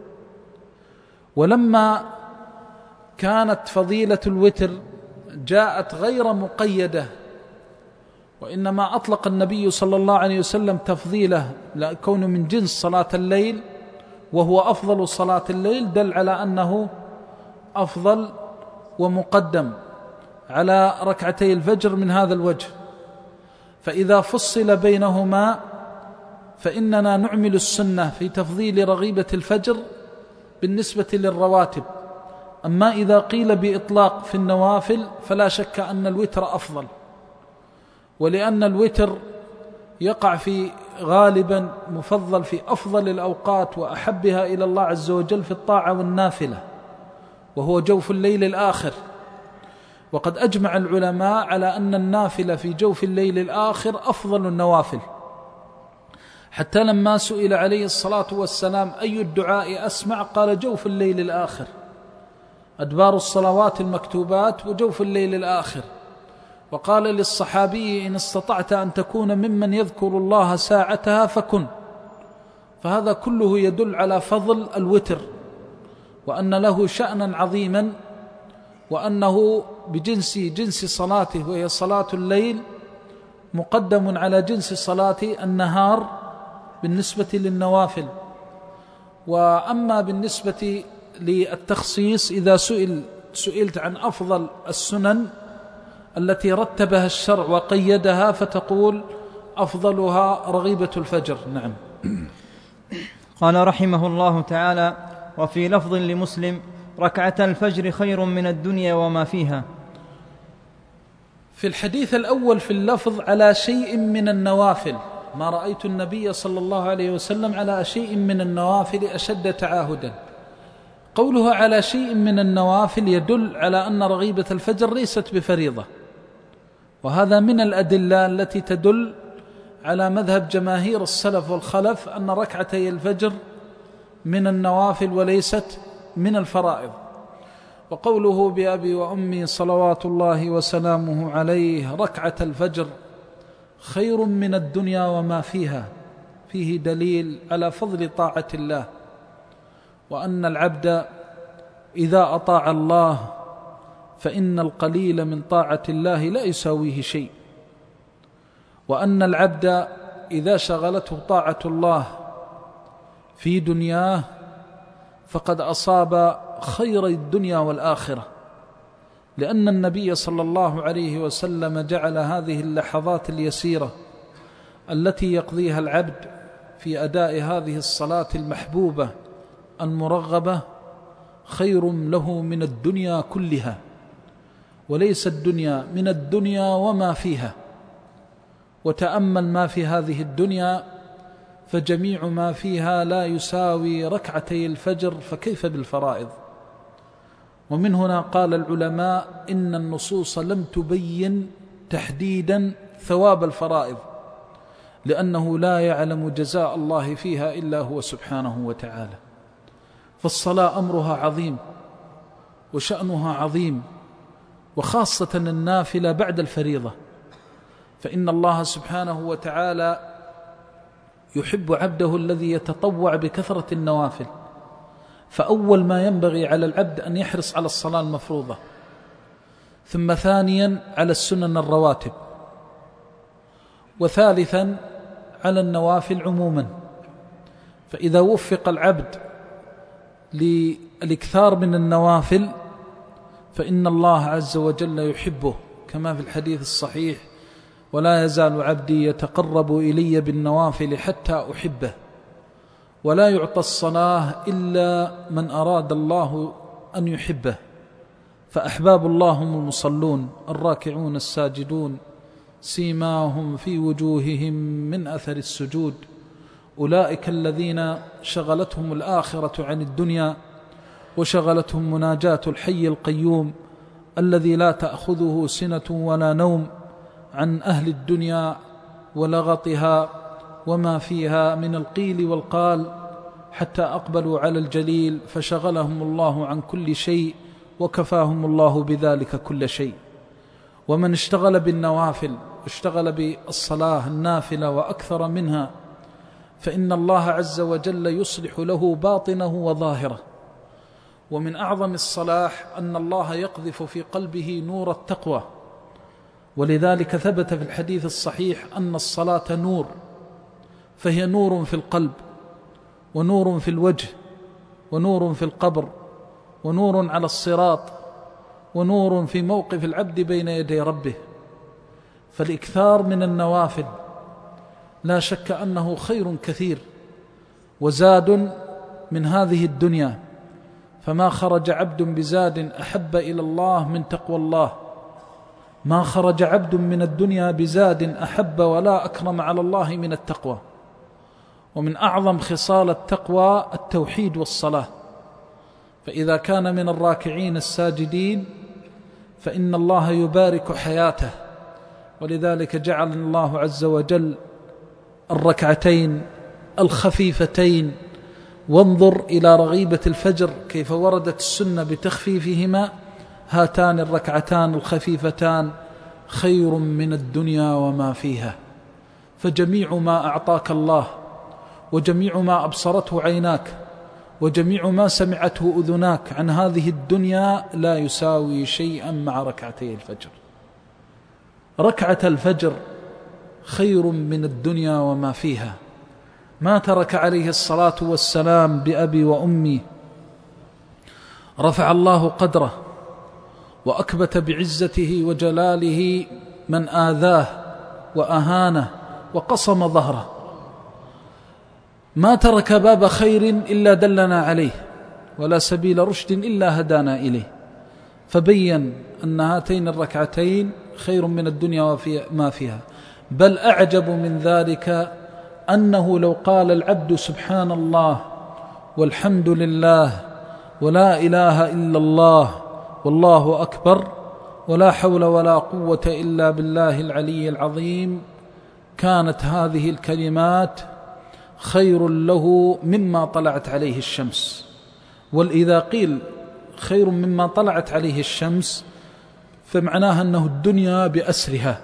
ولما كانت فضيلة الوتر جاءت غير مقيدة، وإنما أطلق النبي صلى الله عليه وسلم تفضيله لكونه من جنس صلاة الليل وهو أفضل صلاة الليل، دل على أنه أفضل ومقدم على ركعتي الفجر من هذا الوجه. فإذا فصل بينهما فإننا نعمل السنة في تفضيل رغيبة الفجر بالنسبة للرواتب. أما إذا قيل بإطلاق في النوافل فلا شك أن الوتر أفضل، ولأن الوتر يقع في غالبا مفضل في أفضل الأوقات وأحبها إلى الله عز وجل في الطاعة والنافلة، وهو جوف الليل الآخر. وقد أجمع العلماء على أن النافلة في جوف الليل الآخر أفضل النوافل، حتى لما سئل عليه الصلاة والسلام أي الدعاء أسمع قال جوف الليل الآخر، أدبار الصلوات المكتوبات وجوف الليل الآخر. وقال للصحابي إن استطعت أن تكون ممن يذكر الله ساعتها فكن. فهذا كله يدل على فضل الوتر وأن له شأنا عظيما، وأنه بجنس جنس صلاته وهي صلاة الليل مقدم على جنس صلاة النهار بالنسبة للنوافل. وأما بالنسبة للتخصيص إذا سئل سئلت عن أفضل السنن التي رتبها الشرع وقيدها فتقول أفضلها رغيبة الفجر. نعم. قال رحمه الله تعالى: وفي لفظ لمسلم: ركعة الفجر خير من الدنيا وما فيها. في الحديث الأول في اللفظ على شيء من النوافل، ما رأيت النبي صلى الله عليه وسلم على شيء من النوافل أشد تعاهدا. قوله على شيء من النوافل يدل على أن رغيبة الفجر ليست بفريضة، وهذا من الأدلة التي تدل على مذهب جماهير السلف والخلف أن ركعتي الفجر من النوافل وليست من الفرائض. وقوله بأبي وأمي صلوات الله وسلامه عليه ركعة الفجر خير من الدنيا وما فيها، فيه دليل على فضل طاعة الله، وأن العبد إذا أطاع الله فإن القليل من طاعة الله لا يساويه شيء، وأن العبد إذا شغلته طاعة الله في دنياه فقد أصاب خير الدنيا والآخرة، لأن النبي صلى الله عليه وسلم جعل هذه اللحظات اليسيرة التي يقضيها العبد في أداء هذه الصلاة المحبوبة المرغبة خير له من الدنيا كلها، وليس الدنيا من الدنيا وما فيها. وتأمل ما في هذه الدنيا فجميع ما فيها لا يساوي ركعتي الفجر، فكيف بالفرائض؟ ومن هنا قال العلماء إن النصوص لم تبين تحديدا ثواب الفرائض، لأنه لا يعلم جزاء الله فيها إلا هو سبحانه وتعالى. فالصلاة أمرها عظيم وشأنها عظيم، وخاصة النافلة بعد الفريضة، فإن الله سبحانه وتعالى يحب عبده الذي يتطوع بكثرة النوافل. فأول ما ينبغي على العبد أن يحرص على الصلاة المفروضة، ثم ثانيا على السنن الرواتب، وثالثا على النوافل عموما. فإذا وفق العبد للإكثار من النوافل فإن الله عز وجل يحبه، كما في الحديث الصحيح: ولا يزال عبدي يتقرب إلي بالنوافل حتى أحبه. ولا يعطى الصلاة إلا من أراد الله أن يحبه. فأحباب الله هم المصلون الراكعون الساجدون سيماهم في وجوههم من أثر السجود، أولئك الذين شغلتهم الآخرة عن الدنيا وشغلتهم مناجاة الحي القيوم الذي لا تأخذه سنة ولا نوم، عن أهل الدنيا ولغطها وما فيها من القيل والقال، حتى أقبلوا على الجليل فشغلهم الله عن كل شيء وكفاهم الله بذلك كل شيء. ومن اشتغل بالنوافل اشتغل بالصلاة النافلة وأكثر منها فإن الله عز وجل يصلح له باطنه وظاهره. ومن أعظم الصلاح أن الله يقذف في قلبه نور التقوى، ولذلك ثبت في الحديث الصحيح أن الصلاة نور، فهي نور في القلب ونور في الوجه ونور في القبر ونور على الصراط ونور في موقف العبد بين يدي ربه. فالإكثار من النوافل لا شك أنه خير كثير وزاد من هذه الدنيا، فما خرج عبد بزاد أحب إلى الله من تقوى الله، ما خرج عبد من الدنيا بزاد أحب ولا أكرم على الله من التقوى. ومن أعظم خصال التقوى التوحيد والصلاة، فإذا كان من الراكعين الساجدين فإن الله يبارك حياته، ولذلك جعل الله عز وجل الركعتين الخفيفتين. وانظر إلى رغيبة الفجر كيف وردت السنة بتخفيفهما، هاتان الركعتان الخفيفتان خير من الدنيا وما فيها. فجميع ما أعطاك الله وجميع ما أبصرته عيناك وجميع ما سمعته أذناك عن هذه الدنيا لا يساوي شيئا مع ركعتي الفجر. ركعة الفجر خير من الدنيا وما فيها. ما ترك عليه الصلاة والسلام بأبي وأمي، رفع الله قدره وأكبت بعزته وجلاله من آذاه وأهانه وقصم ظهره. ما ترك باب خير إلا دلنا عليه، ولا سبيل رشد إلا هدانا إليه. فبين أن هاتين الركعتين خير من الدنيا وما فيها. بل أعجب من ذلك أنه لو قال العبد سبحان الله والحمد لله ولا إله إلا الله والله أكبر ولا حول ولا قوة إلا بالله العلي العظيم، كانت هذه الكلمات خير له مما طلعت عليه الشمس. وإذا قيل خير مما طلعت عليه الشمس فمعناها أنه الدنيا بأسرها.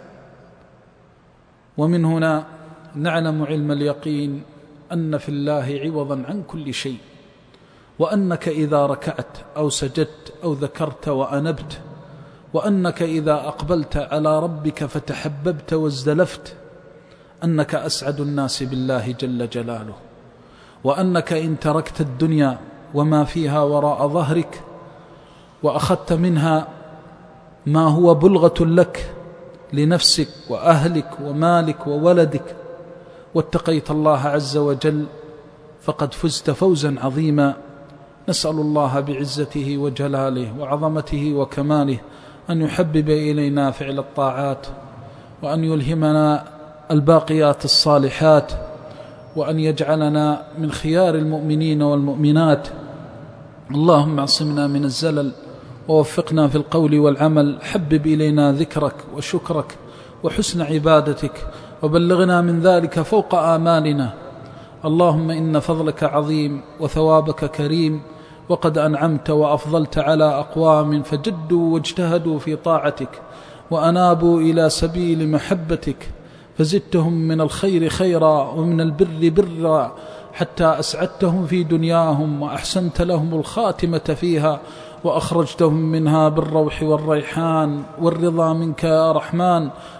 ومن هنا نعلم علم اليقين أن في الله عوضا عن كل شيء، وأنك إذا ركعت أو سجدت أو ذكرت وأنبت، وأنك إذا أقبلت على ربك فتحببت وازدلفت، أنك أسعد الناس بالله جل جلاله، وأنك إن تركت الدنيا وما فيها وراء ظهرك وأخذت منها ما هو بلغة لك لنفسك وأهلك ومالك وولدك واتقيت الله عز وجل فقد فزت فوزا عظيما. نسأل الله بعزته وجلاله وعظمته وكماله أن يحبب إلينا فعل الطاعات، وأن يلهمنا الباقيات الصالحات، وأن يجعلنا من خيار المؤمنين والمؤمنات. اللهم اعصمنا من الزلل ووفقنا في القول والعمل. حبب إلينا ذكرك وشكرك وحسن عبادتك، وبلغنا من ذلك فوق آمالنا. اللهم إن فضلك عظيم وثوابك كريم، وقد أنعمت وأفضلت على أقوام فجدوا واجتهدوا في طاعتك وأنابوا إلى سبيل محبتك، فزدتهم من الخير خيرا ومن البر برا، حتى أسعدتهم في دنياهم وأحسنت لهم الخاتمة فيها، وأخرجتهم منها بالروح والريحان والرضا منك يا رحمن.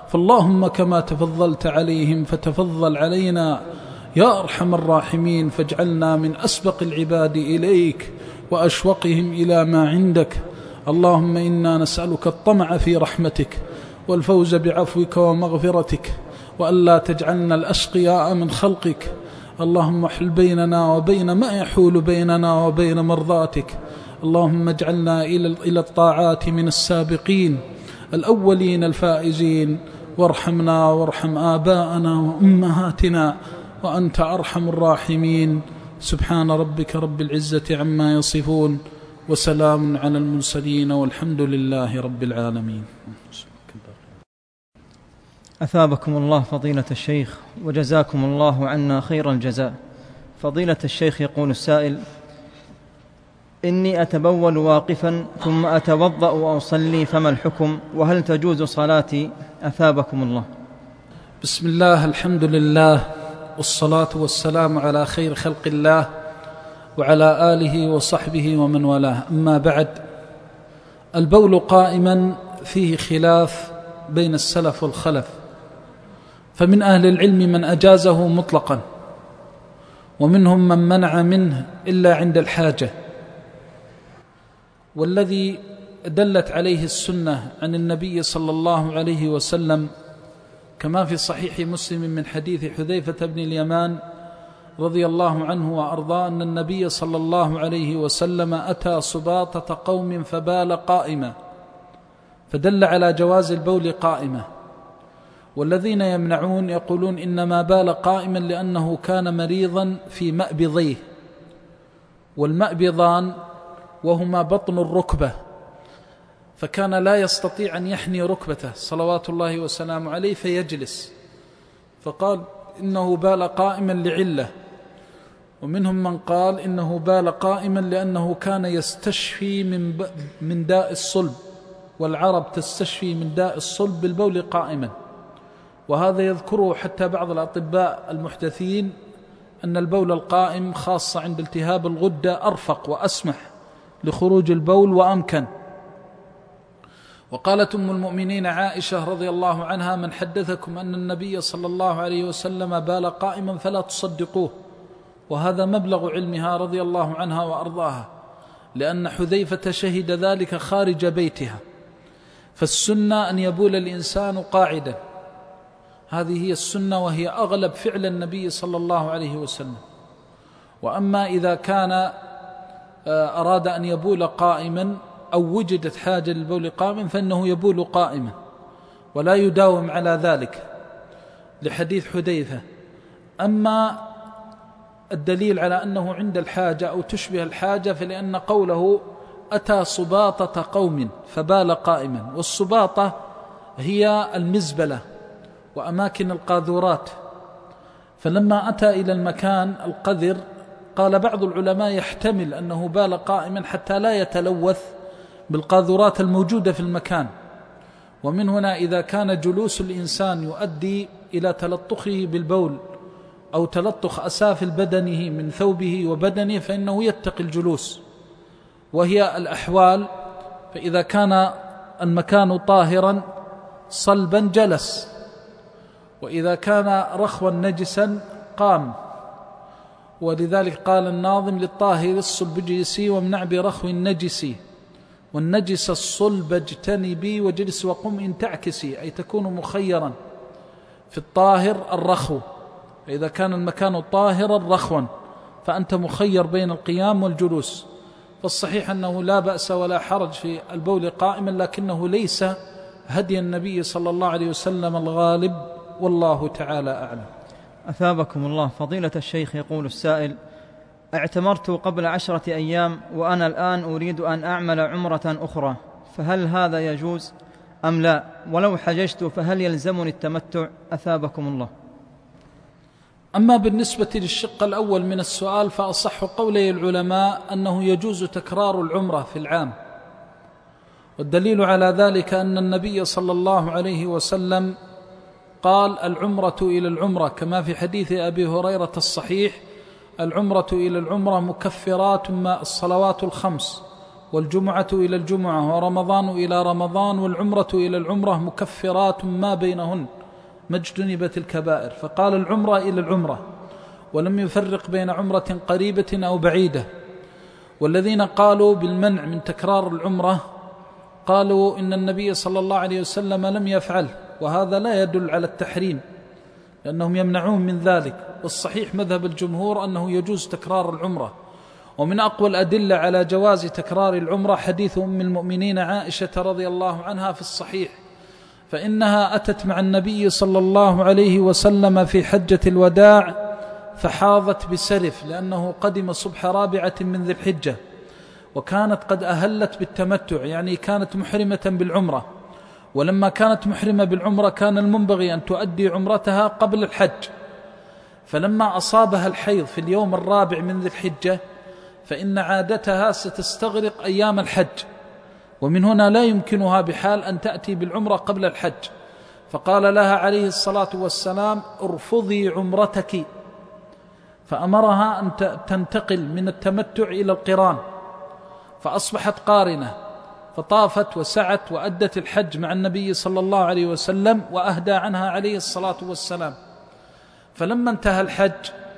فاللهم كما تفضلت عليهم فتفضل علينا يا أرحم الراحمين، فاجعلنا من أسبق العباد إليك وأشوقهم إلى ما عندك. اللهم إنا نسألك الطمع في رحمتك والفوز بعفوك ومغفرتك، وألا تجعلنا الأشقياء من خلقك. اللهم احل بيننا وبين ما يحول بيننا وبين مرضاتك. اللهم اجعلنا إلى الطاعات من السابقين الأولين الفائزين، وارحمنا وارحم آباءنا وأمهاتنا وأنت أرحم الراحمين. سبحان ربك رب العزة عما يصفون، وسلام على المرسلين، والحمد لله رب العالمين. أثابكم الله فضيلة الشيخ، وجزاكم الله عنا خير الجزاء. فضيلة الشيخ، يقول السائل: إني أتبول واقفا ثم أتوضأ وأصلي، فما الحكم؟ وهل تجوز صلاتي؟ أثابكم الله. بسم الله، الحمد لله، والصلاة والسلام على خير خلق الله وعلى آله وصحبه ومن والاه. أما بعد، البول قائما فيه خلاف بين السلف والخلف، فمن أهل العلم من أجازه مطلقا، ومنهم من منع منه إلا عند الحاجة. والذي دلت عليه السنة عن النبي صلى الله عليه وسلم كما في صحيح مسلم من حديث حذيفة بن اليمان رضي الله عنه وأرضاه أن النبي صلى الله عليه وسلم أتى سباطة قوم فبال قائما، فدل على جواز البول قائمة. والذين يمنعون يقولون إنما بال قائما لأنه كان مريضا في مأبضيه، والمأبضان وهما بطن الركبة، فكان لا يستطيع أن يحني ركبته صلوات الله وسلامه عليه فيجلس، فقال إنه بال قائما لعلة. ومنهم من قال إنه بال قائما لأنه كان يستشفي من من داء الصلب، والعرب تستشفي من داء الصلب بالبول قائما. وهذا يذكره حتى بعض الأطباء المحدثين أن البول القائم خاصة عند التهاب الغدة أرفق وأسمح لخروج البول وأمكن. وقالت أم المؤمنين عائشة رضي الله عنها: من حدثكم أن النبي صلى الله عليه وسلم بال قائما فلا تصدقوه. وهذا مبلغ علمها رضي الله عنها وأرضاها، لأن حذيفة شهد ذلك خارج بيتها. فالسنة أن يبول الإنسان قاعدا، هذه هي السنة، وهي أغلب فعل النبي صلى الله عليه وسلم. وأما إذا كان أراد أن يبول قائما أو وجدت حاجة للبول قائما فإنه يبول قائما ولا يداوم على ذلك، لحديث حذيفة. أما الدليل على أنه عند الحاجة أو تشبه الحاجة فلأن قوله أتى سباطة قوم فبال قائما، والسباطة هي المزبلة وأماكن القاذورات. فلما أتى إلى المكان القذر قال بعض العلماء يحتمل أنه بال قائما حتى لا يتلوث بالقاذورات الموجودة في المكان. ومن هنا إذا كان جلوس الإنسان يؤدي إلى تلطخه بالبول أو تلطخ أسافل بدنه من ثوبه وبدنه فإنه يتقي الجلوس، وهي الأحوال. فإذا كان المكان طاهرا صلبا جلس، وإذا كان رخوا نجسا قام. ولذلك قال الناظم: للطاهر الصلب اجلسي وامنع برخو النجس، والنجس الصلب اجتنبي وجلس وقم إن تعكسي، أي تكون مخيرا في الطاهر الرخو. فإذا كان المكان طاهرا رخوا فأنت مخير بين القيام والجلوس. فالصحيح أنه لا بأس ولا حرج في البول قائما، لكنه ليس هدي النبي صلى الله عليه وسلم الغالب، والله تعالى أعلم. أثابكم الله. فضيلة الشيخ، يقول السائل: اعتمرت قبل عشرة أيام وأنا الآن أريد أن أعمل عمرة أخرى، فهل هذا يجوز أم لا؟ ولو حججت فهل يلزمني التمتع؟ أثابكم الله. أما بالنسبة للشق الأول من السؤال فأصح قولي العلماء أنه يجوز تكرار العمرة في العام، والدليل على ذلك أن النبي صلى الله عليه وسلم قال: العمرة إلى العمرة، كما في حديث أبي هريرة الصحيح: العمرة إلى العمرة مكفرات ما الصلوات الخمس والجمعة إلى الجمعة ورمضان إلى رمضان والعمرة إلى العمرة مكفرات ما بينهن ما اجتنبت الكبائر، فقال العمرة إلى العمرة ولم يفرق بين عمرة قريبة أو بعيدة. والذين قالوا بالمنع من تكرار العمرة قالوا إن النبي صلى الله عليه وسلم لم يفعل، وهذا لا يدل على التحريم لأنهم يمنعون من ذلك. والصحيح مذهب الجمهور أنه يجوز تكرار العمرة. ومن أقوى الأدلة على جواز تكرار العمرة حديث أم المؤمنين عائشة رضي الله عنها في الصحيح، فإنها أتت مع النبي صلى الله عليه وسلم في حجة الوداع فحاضت بسرف لأنه قدم صبح رابعة من ذي الحجة، وكانت قد أهلت بالتمتع يعني كانت محرمة بالعمرة. ولما كانت محرمة بالعمرة كان المنبغي أن تؤدي عمرتها قبل الحج، فلما أصابها الحيض في اليوم الرابع من ذي الحجة فإن عادتها ستستغرق أيام الحج، ومن هنا لا يمكنها بحال أن تأتي بالعمرة قبل الحج، فقال لها عليه الصلاة والسلام ارفضي عمرتك، فأمرها أن تنتقل من التمتع إلى القران، فأصبحت قارنة فطافت وسعت وأدت الحج مع النبي صلى الله عليه وسلم وأهدى عنها عليه الصلاة والسلام. فلما انتهى الحج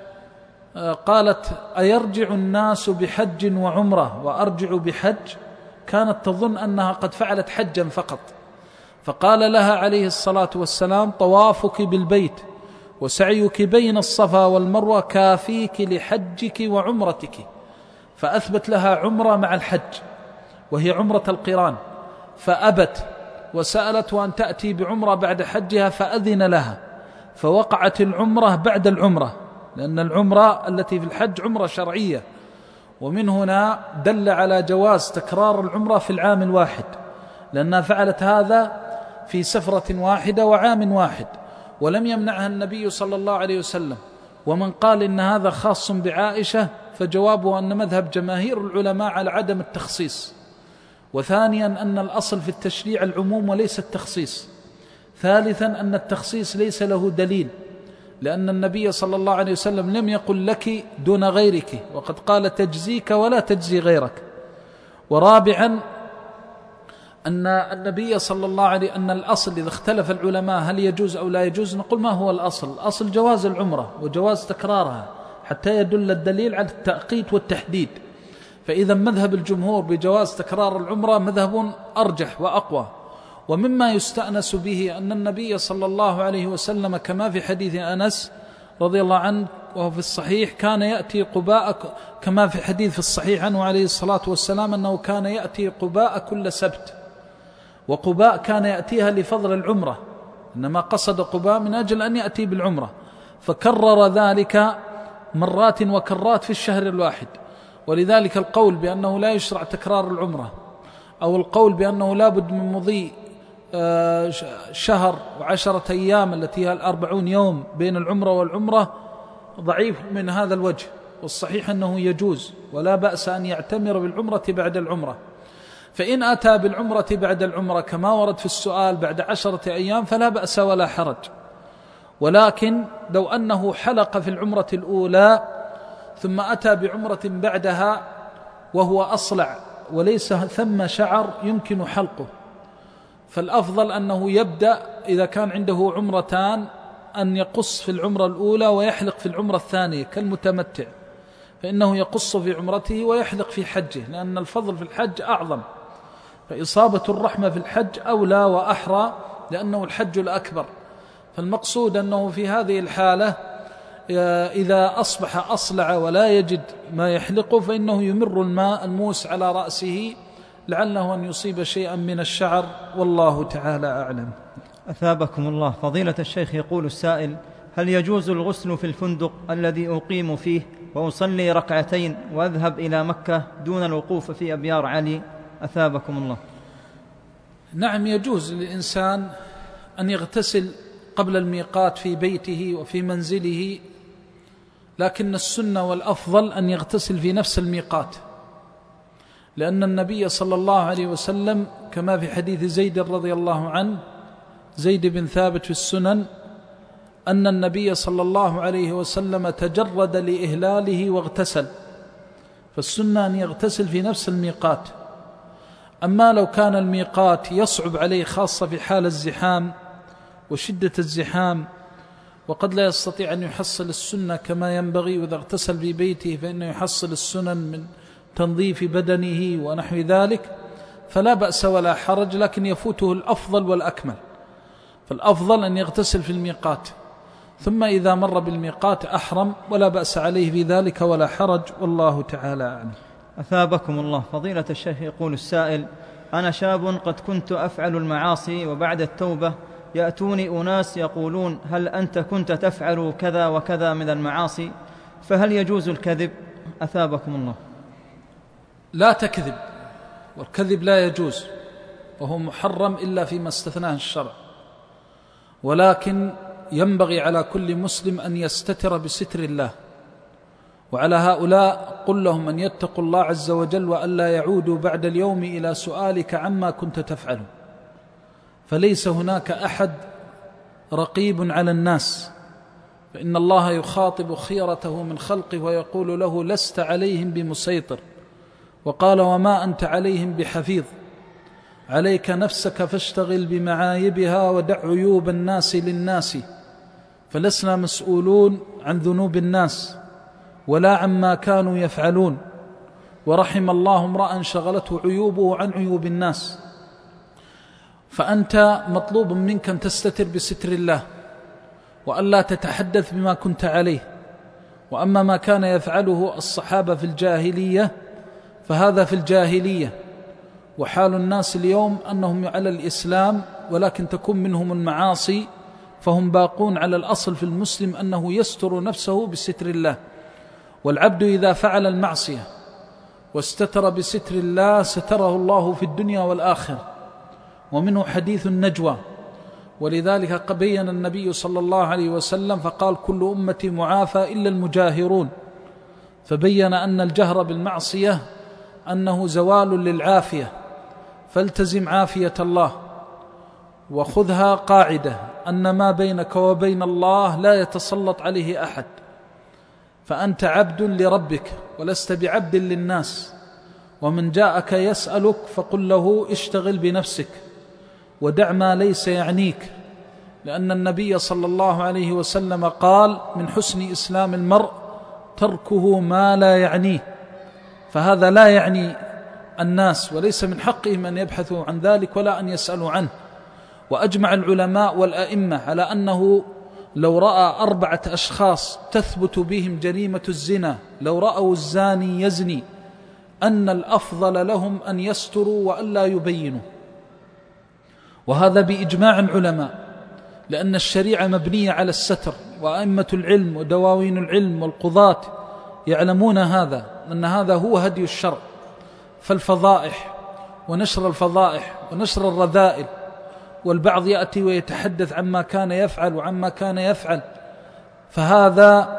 قالت أيرجع الناس بحج وعمرة وأرجع بحج؟ كانت تظن أنها قد فعلت حجا فقط، فقال لها عليه الصلاة والسلام طوافك بالبيت وسعيك بين الصفا والمروة كافيك لحجك وعمرتك، فأثبت لها عمرة مع الحج وهي عمرة القران، فأبت وسألت أن تأتي بعمرة بعد حجها فأذن لها، فوقعت العمرة بعد العمرة، لأن العمرة التي في الحج عمرة شرعية. ومن هنا دل على جواز تكرار العمرة في العام الواحد، لأنها فعلت هذا في سفرة واحدة وعام واحد، ولم يمنعها النبي صلى الله عليه وسلم. ومن قال إن هذا خاص بعائشة فجوابه أن مذهب جماهير العلماء على عدم التخصيص. وثانيا أن الأصل في التشريع العموم وليس التخصيص. ثالثا أن التخصيص ليس له دليل، لأن النبي صلى الله عليه وسلم لم يقل لك دون غيرك، وقد قال تجزيك ولا تجزي غيرك. ورابعا أن النبي صلى الله عليه أن الأصل إذا اختلف العلماء هل يجوز أو لا يجوز نقول ما هو الأصل؟ الأصل جواز العمرة وجواز تكرارها حتى يدل الدليل على التأقيت والتحديد. فإذا مذهب الجمهور بجواز تكرار العمرة مذهب أرجح وأقوى. ومما يستأنس به أن النبي صلى الله عليه وسلم كما في حديث أنس رضي الله عنه وهو في الصحيح كان يأتي قباء، كما في حديث في الصحيح عنه عليه الصلاة والسلام أنه كان يأتي قباء كل سبت، وقباء كان يأتيها لفضل العمرة، إنما قصد قباء من أجل أن يأتي بالعمرة، فكرر ذلك مرات وكرات في الشهر الواحد. ولذلك القول بأنه لا يشرع تكرار العمرة أو القول بأنه لا بد من مضي شهر وعشرة أيام التي هي الأربعون يوم بين العمرة والعمرة ضعيف من هذا الوجه. والصحيح أنه يجوز ولا بأس أن يعتمر بالعمرة بعد العمرة، فإن أتى بالعمرة بعد العمرة كما ورد في السؤال بعد عشرة أيام فلا بأس ولا حرج. ولكن لو أنه حلق في العمرة الأولى ثم أتى بعمرة بعدها وهو أصلع وليس ثم شعر يمكن حلقه، فالأفضل أنه يبدأ إذا كان عنده عمرتان أن يقص في العمرة الأولى ويحلق في العمرة الثانية كالمتمتع، فإنه يقص في عمرته ويحلق في حجه، لأن الفضل في الحج أعظم، فإصابة الرحمة في الحج أولى وأحرى لأنه الحج الأكبر. فالمقصود أنه في هذه الحالة إذا أصبح أصلع ولا يجد ما يحلقه فإنه يمر الماء الموس على رأسه لعله أن يصيب شيئا من الشعر، والله تعالى أعلم. أثابكم الله. فضيلة الشيخ، يقول السائل: هل يجوز الغسل في الفندق الذي أقيم فيه وأصلي ركعتين وأذهب إلى مكة دون الوقوف في أبيار علي؟ أثابكم الله. نعم، يجوز للإنسان أن يغتسل قبل الميقات في بيته وفي منزله، لكن السنة والأفضل أن يغتسل في نفس الميقات، لأن النبي صلى الله عليه وسلم كما في حديث زيد رضي الله عنه، زيد بن ثابت في السنن، أن النبي صلى الله عليه وسلم تجرد لإهلاله واغتسل، فالسنة أن يغتسل في نفس الميقات أما لو كان الميقات يصعب عليه خاصة في حال الزحام وشدة الزحام، وقد لا يستطيع أن يحصل السنة كما ينبغي، وإذا اغتسل في بيته فإنه يحصل السنن من تنظيف بدنه ونحو ذلك، فلا بأس ولا حرج، لكن يفوته الأفضل والأكمل. فالأفضل أن يغتسل في الميقات، ثم إذا مر بالميقات أحرم، ولا بأس عليه بذلك ولا حرج، والله تعالى أعلم. أثابكم الله. فضيلة الشيخ، يقول السائل: أنا شاب قد كنت أفعل المعاصي، وبعد التوبة يأتوني أناس يقولون: هل أنت كنت تفعل كذا وكذا من المعاصي؟ فهل يجوز الكذب؟ أثابكم الله. لا تكذب، والكذب لا يجوز، وهو محرم إلا فيما استثناه الشرع، ولكن ينبغي على كل مسلم أن يستتر بستر الله. وعلى هؤلاء قل لهم أن يتقوا الله عز وجل، وألا يعودوا بعد اليوم إلى سؤالك عما كنت تفعل، فليس هناك أحد رقيب على الناس، فإن الله يخاطب خيرته من خلقه ويقول له: لست عليهم بمسيطر. وقال: وما أنت عليهم بحفيظ، عليك نفسك فاشتغل بمعايبها ودع عيوب الناس للناس، فلسنا مسؤولون عن ذنوب الناس ولا عما كانوا يفعلون، ورحم الله امرأ شغلته عيوبه عن عيوب الناس. فأنت مطلوب منك أن تستتر بستر الله، وألا تتحدث بما كنت عليه. وأما ما كان يفعله الصحابة في الجاهلية فهذا في الجاهلية، وحال الناس اليوم أنهم على الإسلام ولكن تكون منهم المعاصي، فهم باقون على الأصل في المسلم أنه يستر نفسه بستر الله. والعبد إذا فعل المعصية واستتر بستر الله ستره الله في الدنيا والآخرة. ومنه حديث النجوى، ولذلك بين النبي صلى الله عليه وسلم فقال: كل أمتي معافى إلا المجاهرون، فبين أن الجهر بالمعصية أنه زوال للعافية، فالتزم عافية الله، وخذها قاعدة أن ما بينك وبين الله لا يتسلط عليه أحد، فأنت عبد لربك ولست بعبد للناس. ومن جاءك يسألك فقل له: اشتغل بنفسك ودع ما ليس يعنيك، لأن النبي صلى الله عليه وسلم قال: من حسن إسلام المرء تركه ما لا يعنيه. فهذا لا يعني الناس، وليس من حقهم أن يبحثوا عن ذلك ولا أن يسألوا عنه. وأجمع العلماء والأئمة على أنه لو رأى أربعة أشخاص تثبت بهم جريمة الزنا، لو رأوا الزاني يزني، أن الأفضل لهم أن يستروا وألا يبينوا، وهذا بإجماع العلماء، لأن الشريعة مبنية على الستر، وأئمة العلم ودواوين العلم والقضاة يعلمون هذا، أن هذا هو هدي الشرع. فالفضائح ونشر الفضائح ونشر الرذائل، والبعض يأتي ويتحدث عما كان يفعل وعما كان يفعل، فهذا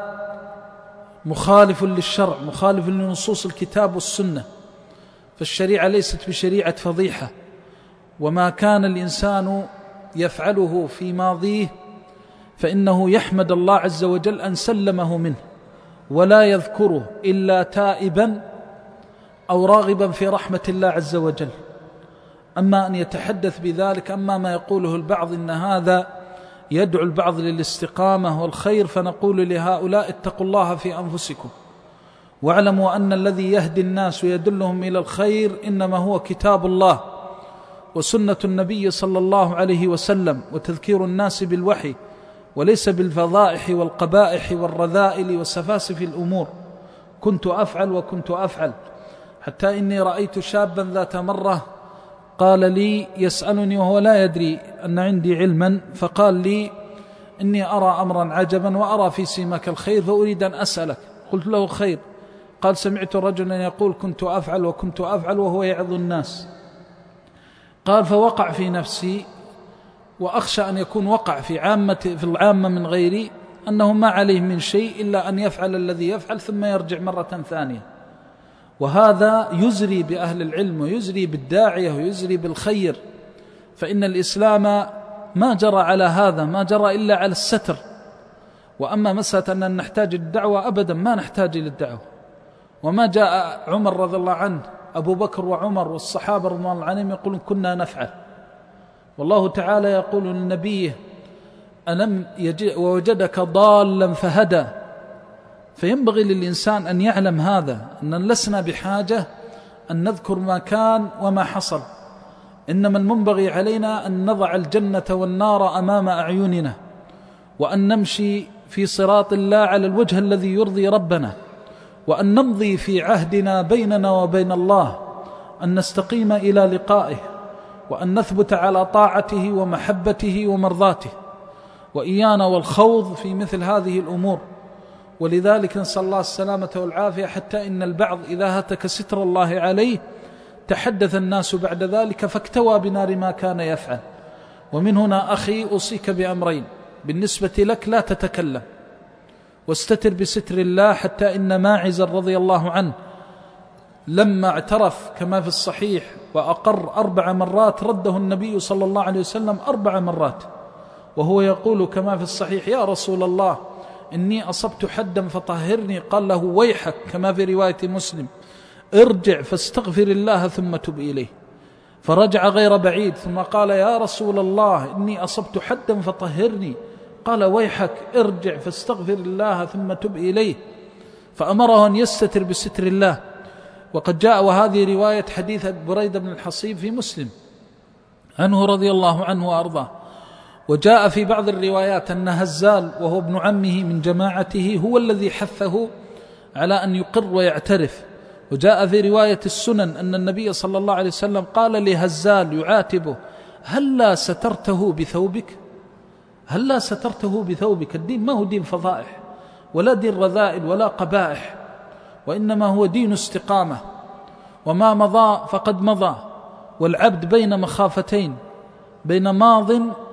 مخالف للشرع، مخالف لنصوص الكتاب والسنة. فالشريعة ليست بشريعة فضيحة، وما كان الإنسان يفعله في ماضيه فإنه يحمد الله عز وجل أن سلمه منه، ولا يذكره إلا تائبا أو راغبا في رحمة الله عز وجل. أما أن يتحدث بذلك، أما ما يقوله البعض إن هذا يدعو البعض للاستقامة والخير، فنقول لهؤلاء: اتقوا الله في أنفسكم، واعلموا أن الذي يهدي الناس ويدلهم إلى الخير إنما هو كتاب الله وسنة النبي صلى الله عليه وسلم، وتذكير الناس بالوحي، وليس بالفضائح والقبائح والرذائل وسفاسف الأمور. كنت أفعل وكنت أفعل، حتى إني رأيت شابا ذات مرة قال لي، يسألني وهو لا يدري أن عندي علما، فقال لي: إني أرى أمرا عجبا وأرى في سيمك الخير فأريد أن أسألك. قلت له: خير. قال: سمعت رجلا يقول كنت أفعل وكنت أفعل وهو يعظ الناس. قال: فوقع في نفسي، وأخشى أن يكون وقع في عامة في العامة من غيري، أنه ما عليه من شيء إلا أن يفعل الذي يفعل ثم يرجع مرة ثانية. وهذا يزري بأهل العلم ويزري بالداعية ويزري بالخير، فإن الإسلام ما جرى على هذا، ما جرى إلا على الستر. وأما مسألة أن نحتاج للدعوة، أبدا ما نحتاج للدعوة. وما جاء عمر رضي الله عنه أبو بكر وعمر والصحابة رضوان الله عنهم يقولون كنا نفعل، والله تعالى يقول لنبيه ألم ووجدك ضالا فهدى. فينبغي للإنسان أن يعلم هذا، أن لسنا بحاجة أن نذكر ما كان وما حصل، إنما المنبغي علينا أن نضع الجنة والنار أمام أعيننا، وأن نمشي في صراط الله على الوجه الذي يرضي ربنا، وأن نمضي في عهدنا بيننا وبين الله، أن نستقيم إلى لقائه، وأن نثبت على طاعته ومحبته ومرضاته، وإيانا والخوض في مثل هذه الأمور. ولذلك نسأل الله السلامة والعافية، حتى إن البعض إذا هتك ستر الله عليه تحدث الناس بعد ذلك فاكتوى بنار ما كان يفعل. ومن هنا أخي أوصيك بأمرين: بالنسبة لك لا تتكلم، واستتر بستر الله، حتى إن ماعزا رضي الله عنه لما اعترف كما في الصحيح وأقر أربع مرات رده النبي صلى الله عليه وسلم أربع مرات، وهو يقول كما في الصحيح: يا رسول الله إني أصبت حدا فطهرني. قال له: ويحك، كما في رواية مسلم: ارجع فاستغفر الله ثم تب إليه. فرجع غير بعيد ثم قال: يا رسول الله إني أصبت حدا فطهرني. قال: ويحك، ارجع فاستغفر الله ثم تب إليه. فأمره أن يستتر بستر الله. وقد جاء، وهذه رواية حديث بريدة بن الحصيب في مسلم عنه رضي الله عنه وأرضاه. وجاء في بعض الروايات أن هزال وهو ابن عمه من جماعته هو الذي حثه على أن يقر ويعترف. وجاء في رواية السنن أن النبي صلى الله عليه وسلم قال لهزال يعاتبه: هلا سترته بثوبك؟ هلا سترته بثوبك؟ الدين ما هو دين فضائح ولا دين رذائل ولا قبائح، وإنما هو دين استقامة. وما مضى فقد مضى، والعبد بين مخافتين، بين ماض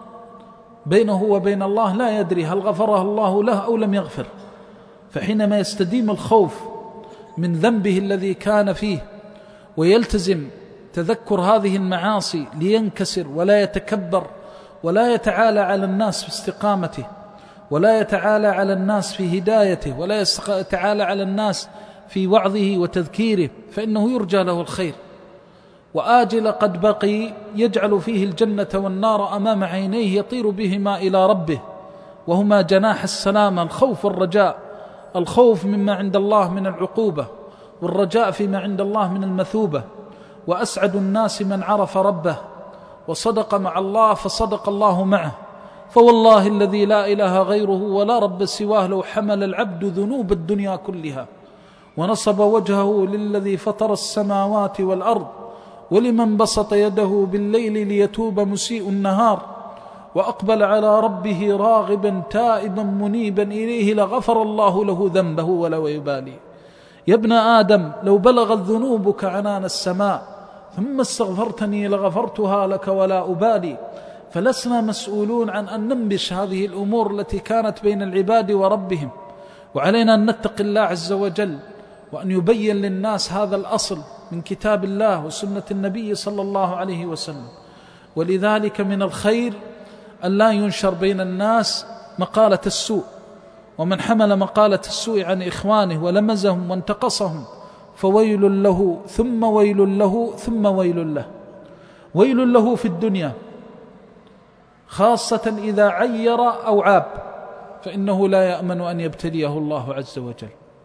بينه وبين الله لا يدري هل غفره الله له أو لم يغفر. فحينما يستديم الخوف من ذنبه الذي كان فيه ويلتزم تذكر هذه المعاصي لينكسر ولا يتكبر ولا يتعالى على الناس في استقامته، ولا يتعالى على الناس في هدايته، ولا يتعالى على الناس في وعظه وتذكيره، فإنه يرجى له الخير. وآجل قد بقي يجعل فيه الجنة والنار أمام عينيه يطير بهما إلى ربه، وهما جناح السلامة: الخوف والرجاء. الخوف مما عند الله من العقوبة، والرجاء فيما عند الله من المثوبة. وأسعد الناس من عرف ربه وصدق مع الله فصدق الله معه. فوالله الذي لا إله غيره ولا رب سواه لو حمل العبد ذنوب الدنيا كلها ونصب وجهه للذي فطر السماوات والأرض، ولمن بسط يده بالليل ليتوب مسيء النهار، وأقبل على ربه راغبا تائبا منيبا إليه، لغفر الله له ذنبه ولا يبالي. يا ابن آدم لو بلغت ذنوبك عنان السماء ثم استغفرتني لغفرتها لك ولا أبالي. فلسنا مسؤولون عن أن ننبش هذه الأمور التي كانت بين العباد وربهم، وعلينا أن نتقي الله عز وجل، وأن يبين للناس هذا الأصل من كتاب الله وسنة النبي صلى الله عليه وسلم. ولذلك من الخير أن لا ينشر بين الناس مقالة السوء، ومن حمل مقالة السوء عن إخوانه ولمزهم وانتقصهم فويل له ثم ويل له ثم ويل له. ويل له في الدنيا خاصة إذا عير أو عاب، فإنه لا يأمن أن يبتليه الله عز وجل.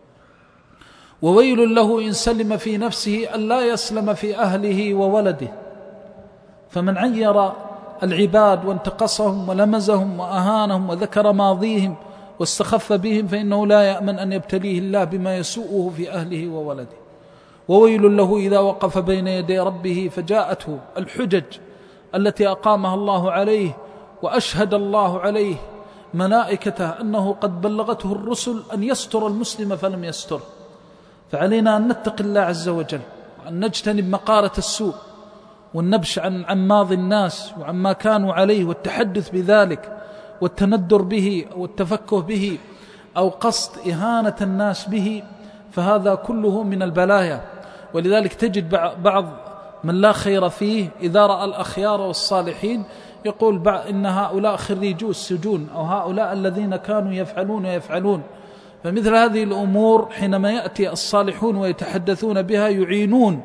وويل له إن سلم في نفسه أن لا يسلم في أهله وولده. فمن عير العباد وانتقصهم ولمزهم وأهانهم وذكر ماضيهم واستخف بهم فإنه لا يأمن أن يبتليه الله بما يسوءه في أهله وولده. وويل له إذا وقف بين يدي ربه فجاءته الحجج التي أقامها الله عليه وأشهد الله عليه ملائكته أنه قد بلغته الرسل أن يستر المسلم فلم يستر. فعلينا أن نتقي الله عز وجل، وأن نجتنب مقالة السوء والنبش عن عن ماضي الناس وعما كانوا عليه والتحدث بذلك والتندر به أو التفكه به أو قصد إهانة الناس به، فهذا كله من البلايا. ولذلك تجد بعض من لا خير فيه إذا رأى الأخيار والصالحين يقول إن هؤلاء خريجو السجون، أو هؤلاء الذين كانوا يفعلون ويفعلون. فمثل هذه الأمور حينما يأتي الصالحون ويتحدثون بها يعينون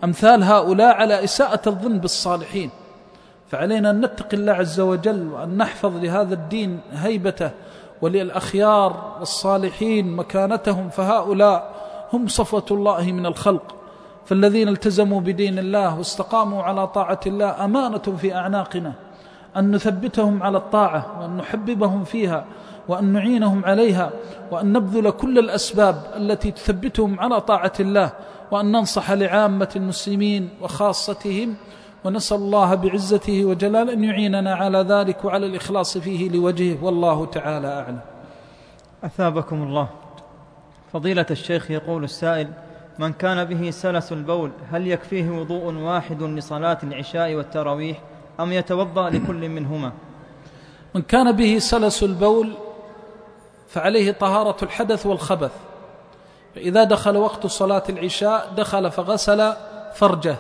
أمثال هؤلاء على إساءة الظن بالصالحين. فعلينا أن نتقي الله عز وجل وأن نحفظ لهذا الدين هيبته وللأخيار والصالحين مكانتهم، فهؤلاء هم صفوة الله من الخلق. فالذين التزموا بدين الله واستقاموا على طاعة الله أمانة في أعناقنا أن نثبتهم على الطاعة وأن نحببهم فيها وأن نعينهم عليها وأن نبذل كل الأسباب التي تثبتهم على طاعة الله وأن ننصح لعامة المسلمين وخاصتهم، ونسأل الله بعزته وجلال أن يعيننا على ذلك وعلى الإخلاص فيه لوجهه، والله تعالى أعلم. أثابكم الله. فضيلة الشيخ، يقول السائل: من كان به سلس البول هل يكفيه وضوء واحد لصلاة العشاء والتراويح أم يتوضأ لكل منهما؟ من كان به سلس البول فعليه طهارة الحدث والخبث، فإذا دخل وقت صلاة العشاء دخل فغسل فرجه،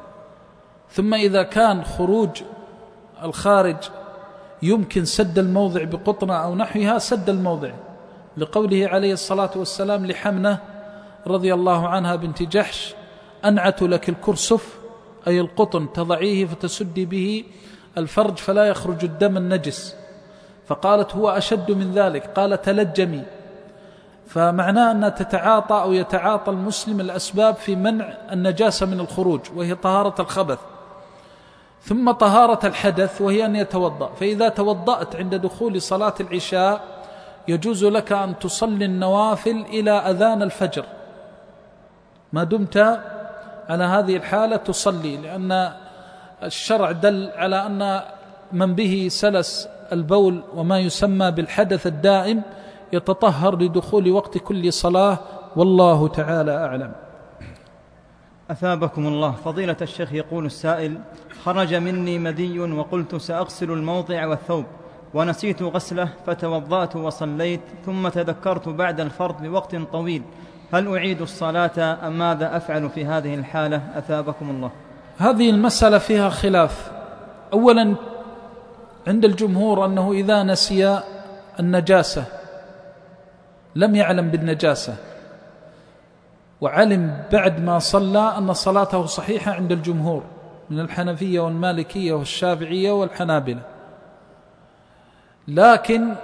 ثم إذا كان خروج الخارج يمكن سد الموضع بقطنة أو نحوها سد الموضع، لقوله عليه الصلاة والسلام لحمنة رضي الله عنها بنت جحش: أنعت لك الكرسف، أي القطن، تضعيه فتسدي به الفرج فلا يخرج الدم النجس. فقالت: هو أشد من ذلك، قال: تلجمي. فمعناه أن تتعاطى أو يتعاطى المسلم الأسباب في منع النجاسة من الخروج، وهي طهارة الخبث، ثم طهارة الحدث وهي أن يتوضأ. فإذا توضأت عند دخول صلاة العشاء يجوز لك أن تصلي النوافل إلى أذان الفجر، ما دمت على هذه الحالة تصلي، لأن الشرع دل على أن من به سلس البول وما يسمى بالحدث الدائم يتطهر لدخول وقت كل صلاة، والله تعالى أعلم. أثابكم الله. فضيلة الشيخ، يقول السائل: خرج مني مدي وقلت سأغسل الموضع والثوب ونسيت غسله فتوضأت وصليت، ثم تذكرت بعد الفرض بوقت طويل، هل أعيد الصلاة أم ماذا أفعل في هذه الحالة؟ أثابكم الله. هذه المسألة فيها خلاف. أولا عند الجمهور أنه إذا نسي النجاسة لم يعلم بالنجاسة وعلم بعد ما صلى أن صلاته صحيحة عند الجمهور من الحنفية والمالكية والشافعية والحنابلة، لكن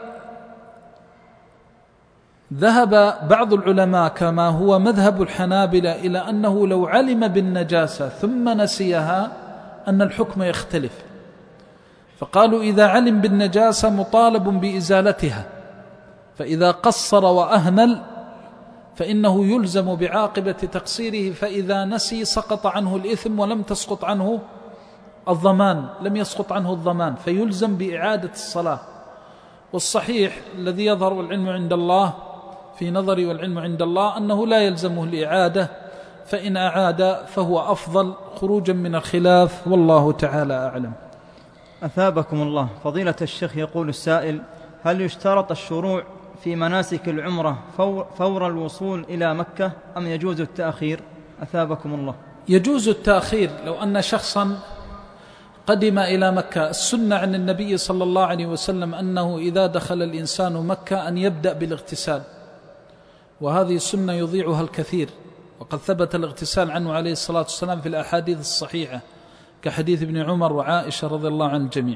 ذهب بعض العلماء كما هو مذهب الحنابلة إلى أنه لو علم بالنجاسة ثم نسيها أن الحكم يختلف، فقالوا إذا علم بالنجاسة مطالب بإزالتها، فإذا قصر وأهمل فإنه يلزم بعاقبة تقصيره، فإذا نسي سقط عنه الإثم ولم تسقط عنه الضمان، لم يسقط عنه الضمان، فيلزم بإعادة الصلاة. والصحيح الذي يظهر العلم عند الله في نظري والعلم عند الله أنه لا يلزمه الإعادة، فإن أعاد فهو أفضل خروجا من الخلاف، والله تعالى أعلم. أثابكم الله. فضيلة الشيخ، يقول السائل: هل يشترط الشروع في مناسك العمرة فور الوصول إلى مكة أم يجوز التأخير؟ أثابكم الله. يجوز التأخير لو أن شخصا قدم إلى مكة. السنة عن النبي صلى الله عليه وسلم أنه إذا دخل الإنسان مكة أن يبدأ بالاغتسال، وهذه السنة يضيعها الكثير، وقد ثبت الاغتسال عنه عليه الصلاة والسلام في الأحاديث الصحيحة كحديث ابن عمر وعائشة رضي الله عن الجميع،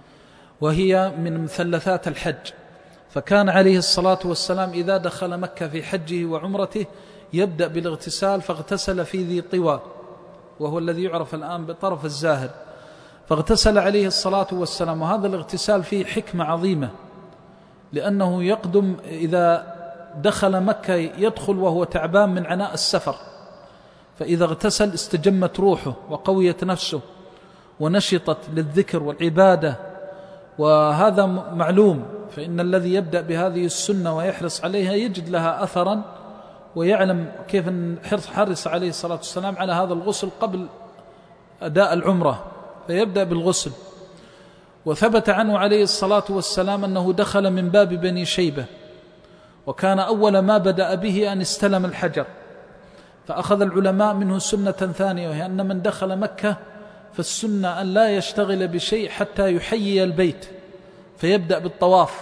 وهي من مثلثات الحج. فكان عليه الصلاة والسلام إذا دخل مكة في حجه وعمرته يبدأ بالاغتسال، فاغتسل في ذي طوى وهو الذي يعرف الآن بطرف الزاهر، فاغتسل عليه الصلاة والسلام. وهذا الاغتسال فيه حكمة عظيمة، لأنه يقدم إذا دخل مكة يدخل وهو تعبان من عناء السفر، فإذا اغتسل استجمت روحه وقويت نفسه ونشطت للذكر والعبادة، وهذا معلوم. فإن الذي يبدأ بهذه السنة ويحرص عليها يجد لها أثرا، ويعلم كيف حرص عليه الصلاة والسلام على هذا الغسل قبل أداء العمرة، فيبدأ بالغسل. وثبت عنه عليه الصلاة والسلام أنه دخل من باب بني شيبة، وكان أول ما بدأ به أن استلم الحجر، فأخذ العلماء منه سنة ثانية، وهي أن من دخل مكة فالسنة أن لا يشتغل بشيء حتى يحيي البيت، فيبدأ بالطواف.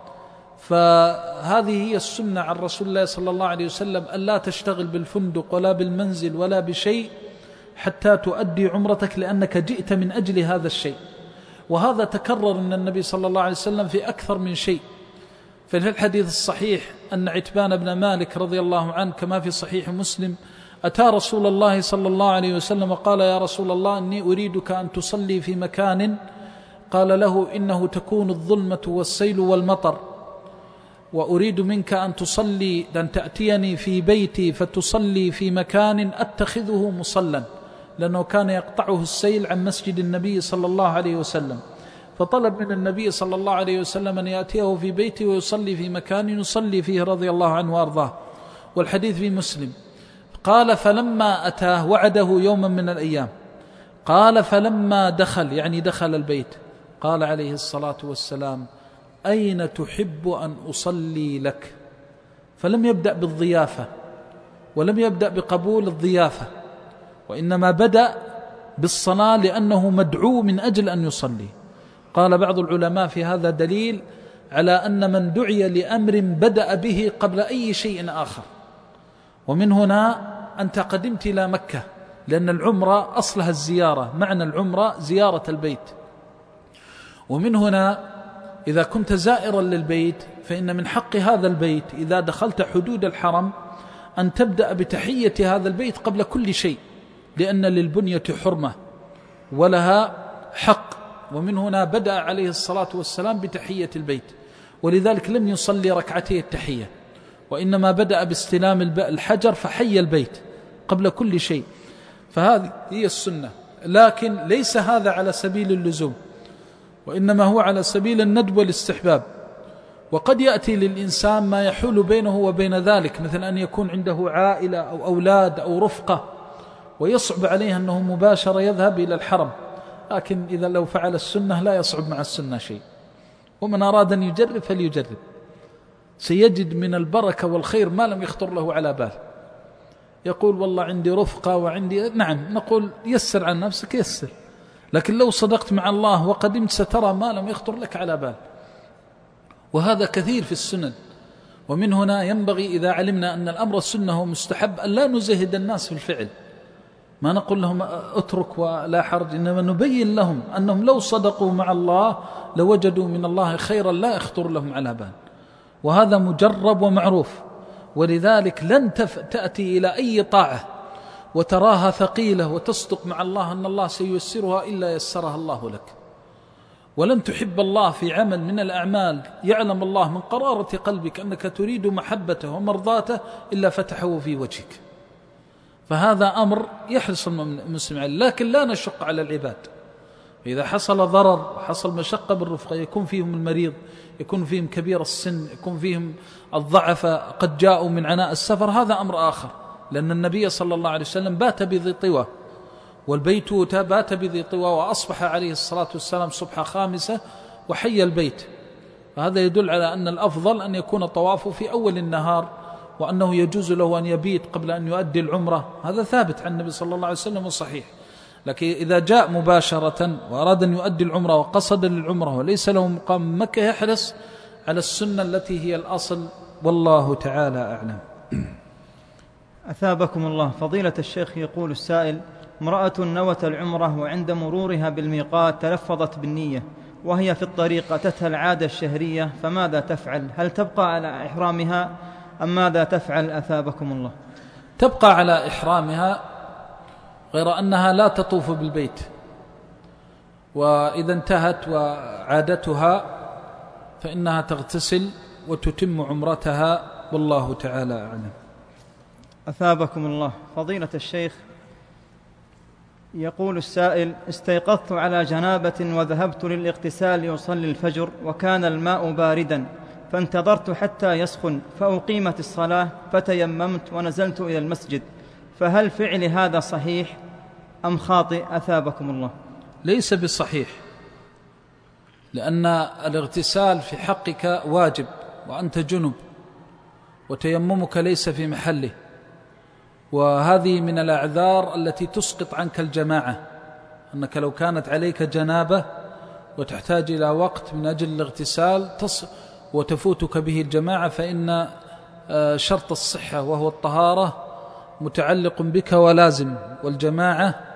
فهذه هي السنة عن رسول الله صلى الله عليه وسلم، أن لا تشتغل بالفندق ولا بالمنزل ولا بشيء حتى تؤدي عمرتك، لأنك جئت من أجل هذا الشيء. وهذا تكرر من النبي صلى الله عليه وسلم في أكثر من شيء. في الحديث الصحيح أن عتبان بن مالك رضي الله عنه كما في صحيح مسلم أتى رسول الله صلى الله عليه وسلم وقال: يا رسول الله، إني أريدك أن تصلي في مكان، قال له: إنه تكون الظلمة والسيل والمطر، وأريد منك أن تصلي أن تأتيني في بيتي فتصلي في مكان أتخذه مصلا، لأنه كان يقطعه السيل عن مسجد النبي صلى الله عليه وسلم. فطلب من النبي صلى الله عليه وسلم أن يأتيه في بيته ويصلي في مكان يصلي فيه رضي الله عنه وأرضاه. والحديث في مسلم. قال: فلما أتاه وعده يوما من الأيام، قال: فلما دخل، يعني دخل البيت، قال عليه الصلاة والسلام: أين تحب أن أصلي لك؟ فلم يبدأ بالضيافة ولم يبدأ بقبول الضيافة، وإنما بدأ بالصلاة لأنه مدعو من أجل أن يصلي. قال بعض العلماء في هذا دليل على أن من دعي لأمر بدأ به قبل أي شيء آخر. ومن هنا أنت قدمت إلى مكة، لأن العمرة أصلها الزيارة، معنى العمرة زيارة البيت. ومن هنا إذا كنت زائرا للبيت فإن من حق هذا البيت إذا دخلت حدود الحرم أن تبدأ بتحية هذا البيت قبل كل شيء، لأن للبنية حرمة ولها حق. ومن هنا بدأ عليه الصلاة والسلام بتحية البيت، ولذلك لم يصلي ركعتي التحية، وإنما بدأ باستلام الحجر فحي البيت قبل كل شيء. فهذه هي السنة، لكن ليس هذا على سبيل اللزوم، وإنما هو على سبيل الندب والاستحباب. وقد يأتي للإنسان ما يحول بينه وبين ذلك، مثل أن يكون عنده عائلة أو أولاد أو رفقة ويصعب عليه أنه مباشرة يذهب إلى الحرم، لكن إذا لو فعل السنة لا يصعب مع السنة شيء. ومن أراد أن يجرب فليجرب، سيجد من البركة والخير ما لم يخطر له على بال. يقول: والله عندي رفقة وعندي، نعم، نقول يسر عن نفسك، يسر، لكن لو صدقت مع الله وقدمت سترى ما لم يخطر لك على بال. وهذا كثير في السنن. ومن هنا ينبغي إذا علمنا أن الأمر السنة ومستحب أن لا نزهد الناس في الفعل، ما نقول لهم اترك ولا حرج، إنما نبين لهم أنهم لو صدقوا مع الله لوجدوا من الله خيرا لا يخطر لهم على بال. وهذا مجرب ومعروف. ولذلك لن تأتي إلى أي طاعة وتراها ثقيلة وتصدق مع الله أن الله سييسرها إلا يسرها الله لك. ولن تحب الله في عمل من الأعمال يعلم الله من قرارة قلبك أنك تريد محبته ومرضاته إلا فتحه في وجهك. فهذا أمر يحرص المسلم عليه، لكن لا نشق على العباد. إذا حصل ضرر وحصل مشقة بالرفقة، يكون فيهم المريض، يكون فيهم كبير السن، يكون فيهم الضعف قد جاءوا من عناء السفر، هذا أمر آخر. لأن النبي صلى الله عليه وسلم بات بذي طوى، والبيت بات بذي طوى، وأصبح عليه الصلاة والسلام صبح خامسة وحي البيت. فهذا يدل على أن الأفضل أن يكون طوافه في أول النهار، وأنه يجوز له أن يبيت قبل أن يؤدي العمرة. هذا ثابت عن النبي صلى الله عليه وسلم وصحيح. لكن إذا جاء مباشرة وأراد أن يؤدي العمرة وقصد للعمرة وليس له مقام مكة، يحرص على السنة التي هي الأصل، والله تعالى أعلم. أثابكم الله. فضيلة الشيخ، يقول السائل: امرأة نوت العمرة وعند مرورها بالميقات تلفظت بالنية وهي في الطريق أتتها العادة الشهرية، فماذا تفعل؟ هل تبقى على إحرامها أم ماذا تفعل؟ أثابكم الله. تبقى على إحرامها، غير أنها لا تطوف بالبيت، وإذا انتهت وعادتها فإنها تغتسل وتتم عمرتها، والله تعالى أعلم. أثابكم الله. فضيلة الشيخ، يقول السائل: استيقظت على جنابة وذهبت للاغتسال لأصلي الفجر، وكان الماء باردا، فانتظرت حتى يسخن، فأقيمت الصلاة، فتيممت ونزلت إلى المسجد، فهل فعلي هذا صحيح أم خاطئ؟ أثابكم الله. ليس بصحيح، لأن الاغتسال في حقك واجب وأنت جنب، وتيممك ليس في محله، وهذه من الأعذار التي تسقط عنك الجماعة. أنك لو كانت عليك جنابة وتحتاج إلى وقت من أجل الاغتسال وتفوتك به الجماعة، فإن شرط الصحة وهو الطهارة متعلق بك ولازم، والجماعة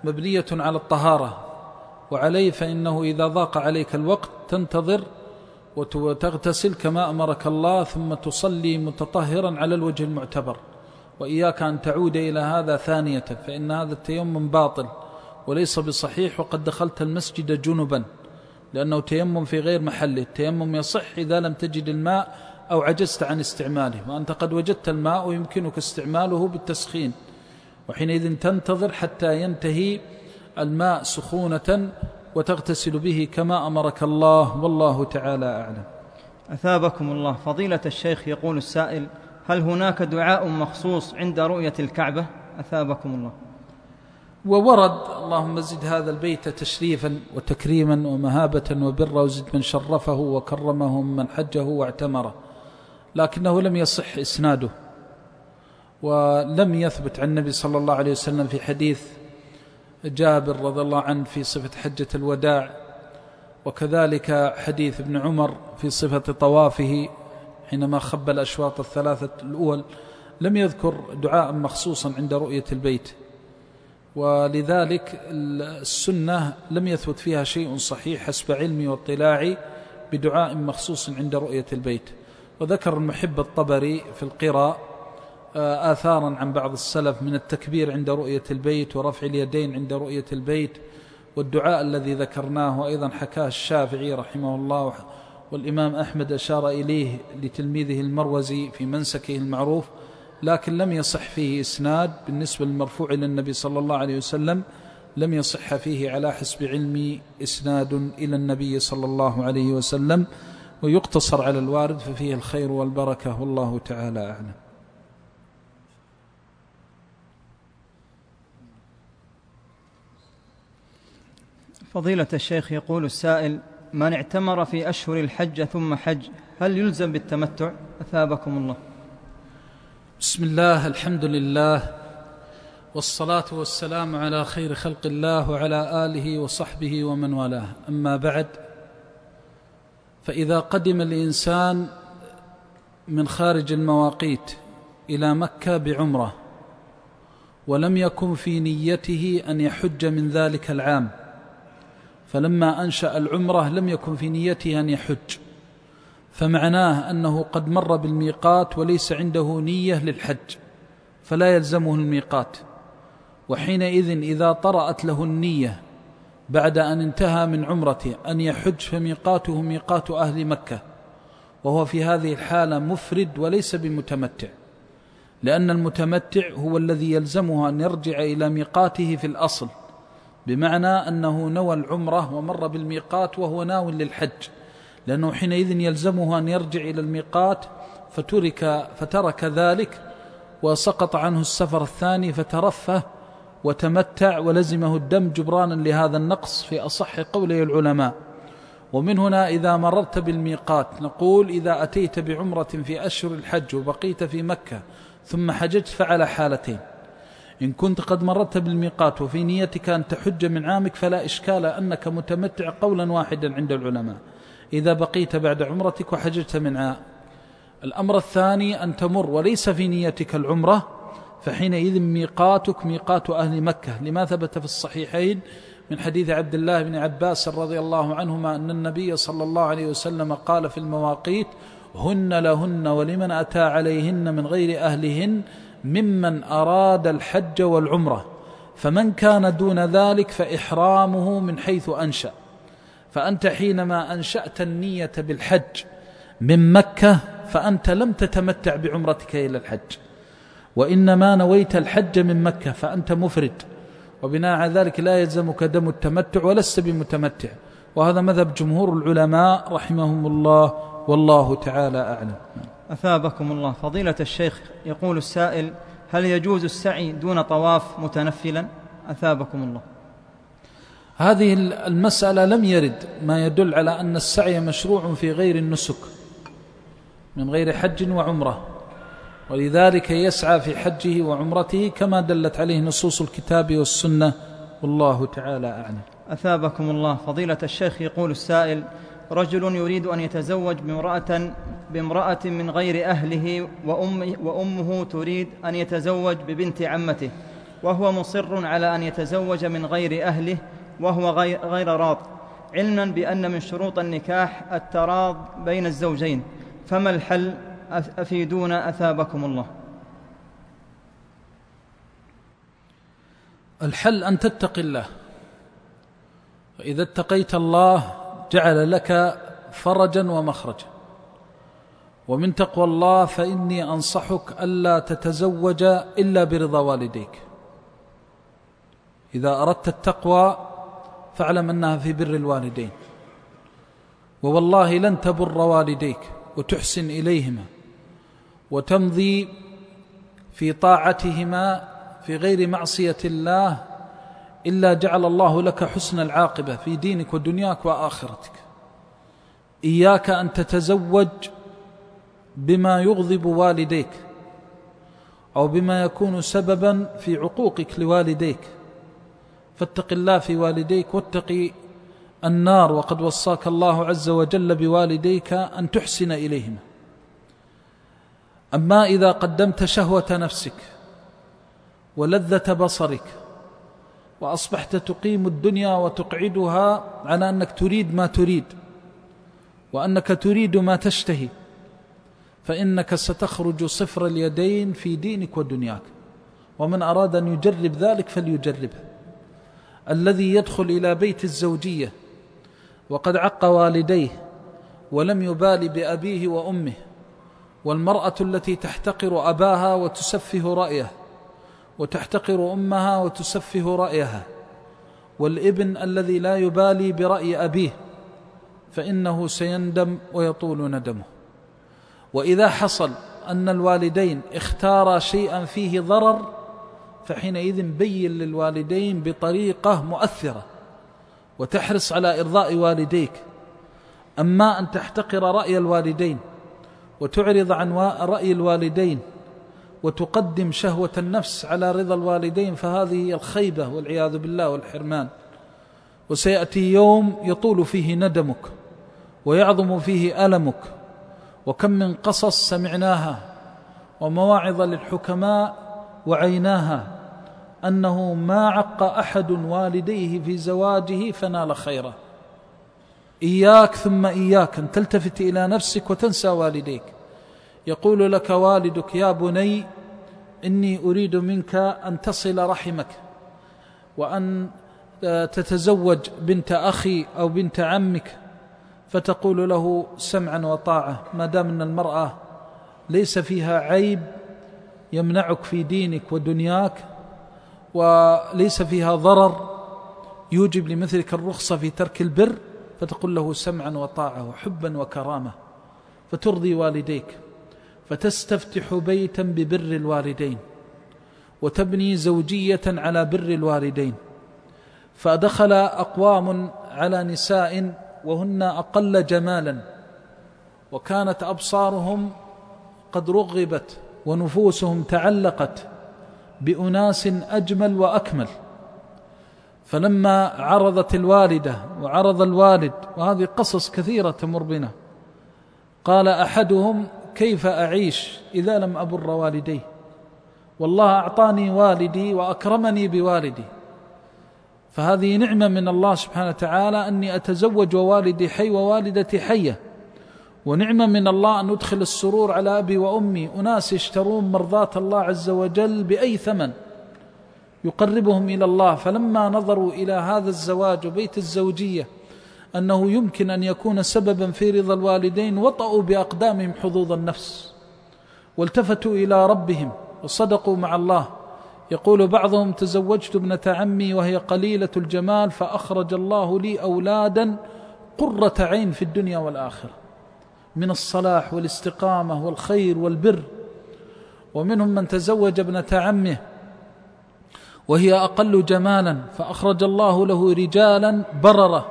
مبنية على الطهارة، وعليه فإنه إذا ضاق عليك الوقت تنتظر وتغتسل كما أمرك الله، ثم تصلي متطهرا على الوجه المعتبر، وإياك أن تعود إلى هذا ثانية، فإن هذا التيمم باطل وليس بصحيح، وقد دخلت المسجد جنبا، لأنه تيمم في غير محله. التيمم يصح إذا لم تجد الماء أو عجزت عن استعماله، وأنت قد وجدت الماء ويمكنك استعماله بالتسخين، وحينئذ تنتظر حتى ينتهي الماء سخونة وتغتسل به كما أمرك الله، والله تعالى أعلم. أثابكم الله. فضيلة الشيخ، يقول السائل: هل هناك دعاء مخصوص عند رؤية الكعبة؟ أثابكم الله. وورد: اللهم زد هذا البيت تشريفا وتكريما ومهابة وبرا، وزد من شرفه وكرمه من حجه واعتمره، لكنه لم يصح إسناده، ولم يثبت عن النبي صلى الله عليه وسلم في حديث جابر رضي الله عنه في صفة حجة الوداع، وكذلك حديث ابن عمر في صفة طوافه حينما خب الأشواط الثلاثة الأول، لم يذكر دعاء مخصوصا عند رؤية البيت، ولذلك السنة لم يثبت فيها شيء صحيح حسب علمي واطلاعي بدعاء مخصوص عند رؤية البيت. وذكر المحب الطبري في القراء آثارا عن بعض السلف من التكبير عند رؤية البيت ورفع اليدين عند رؤية البيت والدعاء الذي ذكرناه، وأيضا حكاه الشافعي رحمه الله، والإمام أحمد أشار إليه لتلميذه المروزي في منسكه المعروف، لكن لم يصح فيه إسناد. بالنسبة للمرفوع إلى النبي صلى الله عليه وسلم لم يصح فيه على حسب علمي إسناد إلى النبي صلى الله عليه وسلم، ويقتصر على الوارد ففيه الخير والبركة، والله تعالى أعلم. فضيلة الشيخ، يقول السائل: من اعتمر في أشهر الحج ثم حج هل يلزم بالتمتع؟ أثابكم الله. بسم الله، الحمد لله، والصلاة والسلام على خير خلق الله وعلى آله وصحبه ومن والاه، أما بعد، فإذا قدم الإنسان من خارج المواقيت إلى مكة بعمرة ولم يكن في نيته أن يحج من ذلك العام، فلما أنشأ العمرة لم يكن في نيته أن يحج، فمعناه أنه قد مر بالميقات وليس عنده نية للحج، فلا يلزمه الميقات. وحينئذ إذا طرأت له النية بعد أن انتهى من عمرته أن يحج فميقاته ميقات أهل مكة، وهو في هذه الحالة مفرد وليس بمتمتع، لأن المتمتع هو الذي يلزمه أن يرجع إلى ميقاته في الأصل، بمعنى أنه نوى العمرة ومر بالميقات وهو ناو للحج، لأنه حينئذ يلزمه أن يرجع إلى الميقات، فترك, فترك ذلك وسقط عنه السفر الثاني، فترفه وتمتع ولزمه الدم جبرانا لهذا النقص في أصح قولي العلماء. ومن هنا إذا مررت بالميقات نقول: إذا أتيت بعمرة في أشهر الحج وبقيت في مكة ثم حججت فعلى حالتين: إن كنت قد مررت بالميقات وفي نيتك أن تحج من عامك فلا إشكال أنك متمتع قولا واحدا عند العلماء إذا بقيت بعد عمرتك وحججت من عام. الأمر الثاني أن تمر وليس في نيتك العمرة، فحينئذ ميقاتك ميقات أهل مكة، لما ثبت في الصحيحين من حديث عبد الله بن عباس رضي الله عنهما أن النبي صلى الله عليه وسلم قال في المواقيت: هن لهن ولمن أتى عليهن من غير أهلهن ممن أراد الحج والعمرة، فمن كان دون ذلك فإحرامه من حيث أنشأ. فأنت حينما أنشأت النية بالحج من مكة فأنت لم تتمتع بعمرتك إلى الحج، وإنما نويت الحج من مكة، فأنت مفرد، وبناء على ذلك لا يلزمك دم التمتع ولست بمتمتع، وهذا مذهب جمهور العلماء رحمهم الله، والله تعالى أعلم. أثابكم الله. فضيلة الشيخ، يقول السائل: هل يجوز السعي دون طواف متنفلا؟ أثابكم الله. هذه المسألة لم يرد ما يدل على أن السعي مشروع في غير النسك من غير حج وعمرة، ولذلك يسعى في حجه وعمرته كما دلت عليه نصوص الكتاب والسنة، والله تعالى أعلم. أثابكم الله. فضيلة الشيخ، يقول السائل: رجل يريد أن يتزوج بامرأة, بامرأة من غير أهله، وأمه, وأمه تريد أن يتزوج ببنت عمته، وهو مصر على أن يتزوج من غير أهله وهو غير راض، علما بأن من شروط النكاح التراض بين الزوجين، فما الحل؟ أفيدونا أثابكم الله. الحل أن تتقي الله، فإذا اتقيت الله جعل لك فرجا ومخرجا. ومن تقوى الله فإني أنصحك ألا تتزوج إلا برضا والديك. إذا أردت التقوى فاعلم أنها في بر الوالدين، ووالله لن تبر والديك وتحسن إليهما وتمضي في طاعتهما في غير معصية الله إلا جعل الله لك حسن العاقبة في دينك ودنياك وآخرتك. إياك أن تتزوج بما يغضب والديك أو بما يكون سببا في عقوقك لوالديك، فاتق الله في والديك واتقي النار، وقد وصاك الله عز وجل بوالديك أن تحسن إليهما. أما إذا قدمت شهوة نفسك ولذة بصرك وأصبحت تقيم الدنيا وتقعدها على أنك تريد ما تريد وأنك تريد ما تشتهي، فإنك ستخرج صفر اليدين في دينك ودنياك. ومن أراد أن يجرب ذلك فليجربه. الذي يدخل إلى بيت الزوجية وقد عق والديه ولم يبال بأبيه وأمه، والمرأة التي تحتقر أباها وتسفه رأيه، وتحتقر أمها وتسفه رأيها، والابن الذي لا يبالي برأي أبيه، فإنه سيندم ويطول ندمه. وإذا حصل أن الوالدين اختارا شيئا فيه ضرر فحينئذ بين للوالدين بطريقة مؤثرة وتحرص على إرضاء والديك. أما أن تحتقر رأي الوالدين وتعرض عن رأي الوالدين وتقدم شهوة النفس على رضا الوالدين فهذه الخيبة والعياذ بالله والحرمان. وسيأتي يوم يطول فيه ندمك ويعظم فيه ألمك. وكم من قصص سمعناها ومواعظ للحكماء وعيناها أنه ما عق أحد والديه في زواجه فنال خيرا. إياك ثم إياك أن تلتفت إلى نفسك وتنسى والديك. يقول لك والدك: يا بني إني أريد منك أن تصل رحمك وأن تتزوج بنت أخي أو بنت عمك، فتقول له: سمعا وطاعة، ما دام أن المرأة ليس فيها عيب يمنعك في دينك ودنياك وليس فيها ضرر يوجب لمثلك الرخصة في ترك البر، فتقول له: سمعا وطاعة وحبا وكرامة، فترضي والديك، فتستفتح بيتا ببر الوالدين وتبني زوجية على بر الوالدين. فدخل أقوام على نساء وهن أقل جمالا، وكانت أبصارهم قد رغبت ونفوسهم تعلقت بأناس أجمل وأكمل. فلما عرضت الوالدة وعرض الوالد، وهذه قصص كثيرة تمر بنا، قال أحدهم: كيف أعيش إذا لم أبر والدي؟ والله أعطاني والدي وأكرمني بوالدي، فهذه نعمة من الله سبحانه وتعالى أني أتزوج ووالدي حي ووالدتي حية، ونعمة من الله أن أدخل السرور على أبي وأمي، أناس يشترون مرضاة الله عز وجل بأي ثمن يقربهم إلى الله. فلما نظروا إلى هذا الزواج وبيت الزوجية أنه يمكن أن يكون سببا في رضا الوالدين، وطأوا بأقدامهم حظوظ النفس والتفتوا إلى ربهم وصدقوا مع الله. يقول بعضهم: تزوجت ابنة عمي وهي قليلة الجمال فأخرج الله لي أولادا قرة عين في الدنيا والآخرة، من الصلاح والاستقامة والخير والبر. ومنهم من تزوج ابنة عمه وهي أقل جمالا فأخرج الله له رجالا بررة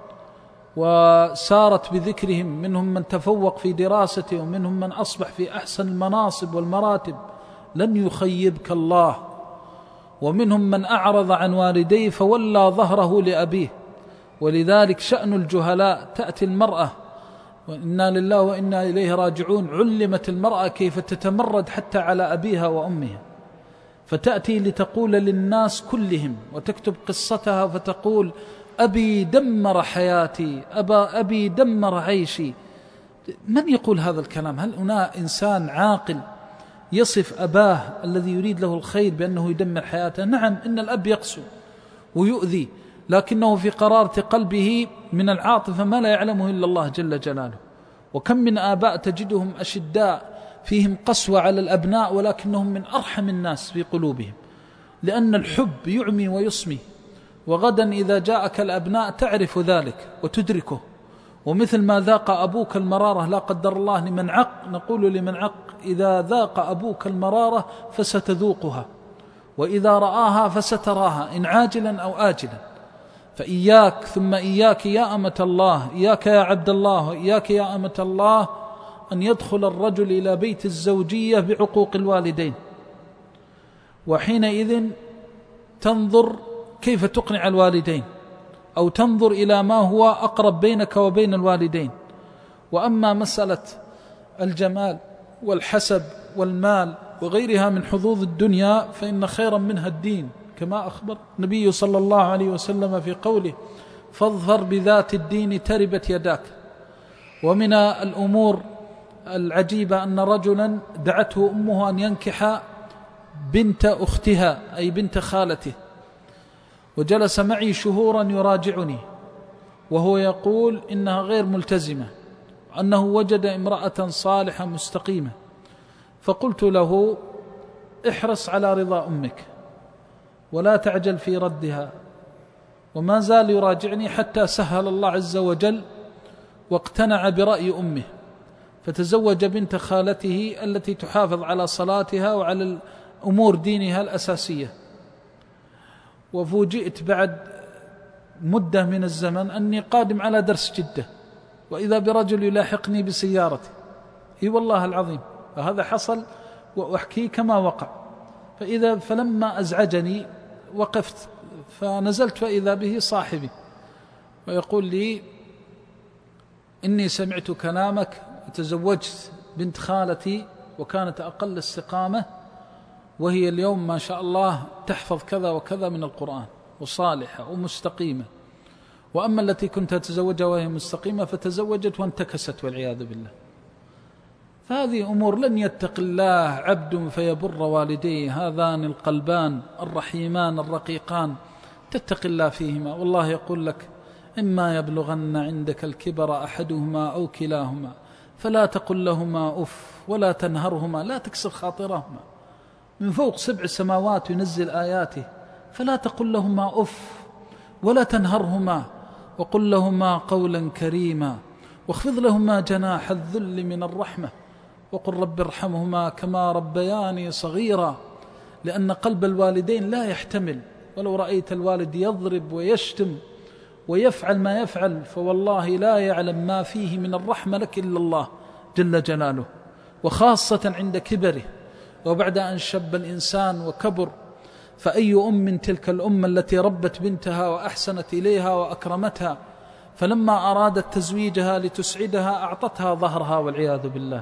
وسارت بذكرهم، منهم من تفوق في دراسته ومنهم من أصبح في أحسن المناصب والمراتب. لن يخيبك الله. ومنهم من أعرض عن والديه فولى ظهره لأبيه. ولذلك شأن الجهلاء، تأتي المرأة وإنا لله وإنا إليه راجعون، علمت المرأة كيف تتمرد حتى على أبيها وأمها، فتأتي لتقول للناس كلهم وتكتب قصتها فتقول أبي دمر حياتي، أبا أبي دمر عيشي. من يقول هذا الكلام؟ هل هنا إنسان عاقل يصف أباه الذي يريد له الخير بأنه يدمر حياته؟ نعم، إن الأب يقسو ويؤذي، لكنه في قرارة قلبه من العاطفة ما لا يعلمه إلا الله جل جلاله. وكم من آباء تجدهم أشداء فيهم قسوة على الأبناء ولكنهم من أرحم الناس في قلوبهم، لأن الحب يعمي ويصمي، وغدا إذا جاءك الأبناء تعرف ذلك وتدركه. ومثل ما ذاق أبوك المرارة لا قدر الله لمن عق، نقول لمن عق إذا ذاق أبوك المرارة فستذوقها، وإذا رآها فستراها إن عاجلا أو آجلا. فإياك ثم إياك يا أمة الله، إياك يا عبد الله، إياك يا أمة الله أن يدخل الرجل إلى بيت الزوجية بعقوق الوالدين، وحينئذ تنظر كيف تقنع الوالدين، أو تنظر إلى ما هو أقرب بينك وبين الوالدين. وأما مسألة الجمال والحسب والمال وغيرها من حظوظ الدنيا فإن خيرا منها الدين، كما أخبر النبي صلى الله عليه وسلم في قوله فاظفر بذات الدين تربت يداك. ومن الأمور العجيبة أن رجلا دعته أمه أن ينكح بنت أختها أي بنت خالته، وجلس معي شهورا يراجعني وهو يقول إنها غير ملتزمة، أنه وجد امرأة صالحة مستقيمة. فقلت له احرص على رضا أمك ولا تعجل في ردها. وما زال يراجعني حتى سهل الله عز وجل واقتنع برأي أمه، فتزوج بنت خالته التي تحافظ على صلاتها وعلى أمور دينها الأساسية. وفوجئت بعد مدة من الزمن أني قادم على درس جدة، وإذا برجل يلاحقني بسيارته. إي والله العظيم، فهذا حصل وأحكي كما وقع. فإذا فلما أزعجني وقفت فنزلت فإذا به صاحبي ويقول لي إني سمعت كلامك وتزوجت بنت خالتي وكانت أقل استقامة، وهي اليوم ما شاء الله تحفظ كذا وكذا من القرآن وصالحة ومستقيمة، وأما التي كنت أتزوجها وهي مستقيمة فتزوجت وانتكست والعياذ بالله. فهذه أمور لن يتق الله عبد فيبر والديه، هذان القلبان الرحيمان الرقيقان تتق الله فيهما. والله يقول لك إما يبلغن عندك الكبر أحدهما أو كلاهما فلا تقل لهما أف ولا تنهرهما، لا تكسر خاطرهما، من فوق سبع سماوات ينزل آياته، فلا تقل لهما أف ولا تنهرهما وقل لهما قولا كريما واخفض لهما جناح الذل من الرحمة وقل رب ارحمهما كما ربياني صغيرا. لأن قلب الوالدين لا يحتمل، ولو رأيت الوالد يضرب ويشتم ويفعل ما يفعل فوالله لا يعلم ما فيه من الرحمة لك إلا الله جل جلاله، وخاصة عند كبره وبعد أن شب الإنسان وكبر. فأي أم تلك الأم التي ربت بنتها وأحسنت إليها وأكرمتها، فلما أرادت تزويجها لتسعدها أعطتها ظهرها والعياذ بالله،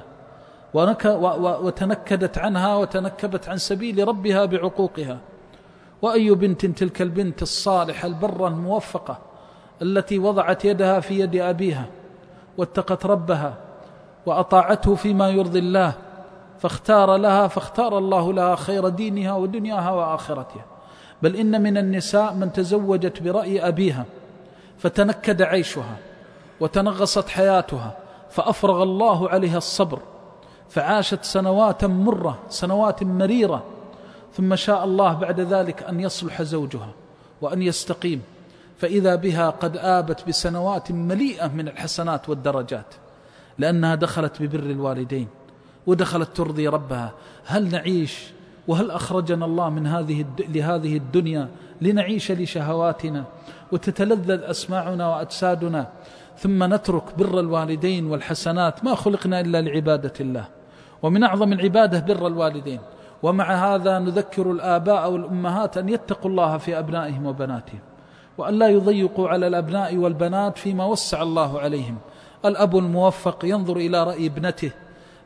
وتنكدت عنها وتنكبت عن سبيل ربها بعقوقها. وأي بنت تلك البنت الصالحة البرة الموفقة التي وضعت يدها في يد أبيها واتقت ربها وأطاعته فيما يرضي الله، فاختار لها فاختار الله لها خير دينها ودنياها وآخرتها. بل إن من النساء من تزوجت برأي أبيها فتنكد عيشها وتنغصت حياتها، فأفرغ الله عليها الصبر، فعاشت سنوات مرة سنوات مريرة، ثم شاء الله بعد ذلك أن يصلح زوجها وأن يستقيم، فإذا بها قد آبت بسنوات مليئة من الحسنات والدرجات، لأنها دخلت ببر الوالدين ودخلت ترضي ربها. هل نعيش وهل أخرجنا الله من هذه لهذه الدنيا لنعيش لشهواتنا وتتلذذ أسماعنا وأجسادنا ثم نترك بر الوالدين والحسنات؟ ما خلقنا إلا لعبادة الله، ومن أعظم العبادة بر الوالدين. ومع هذا نذكر الآباء والأمهات أن يتقوا الله في أبنائهم وبناتهم، وأن لا يضيقوا على الأبناء والبنات فيما وسع الله عليهم. الأب الموفق ينظر إلى رأي ابنته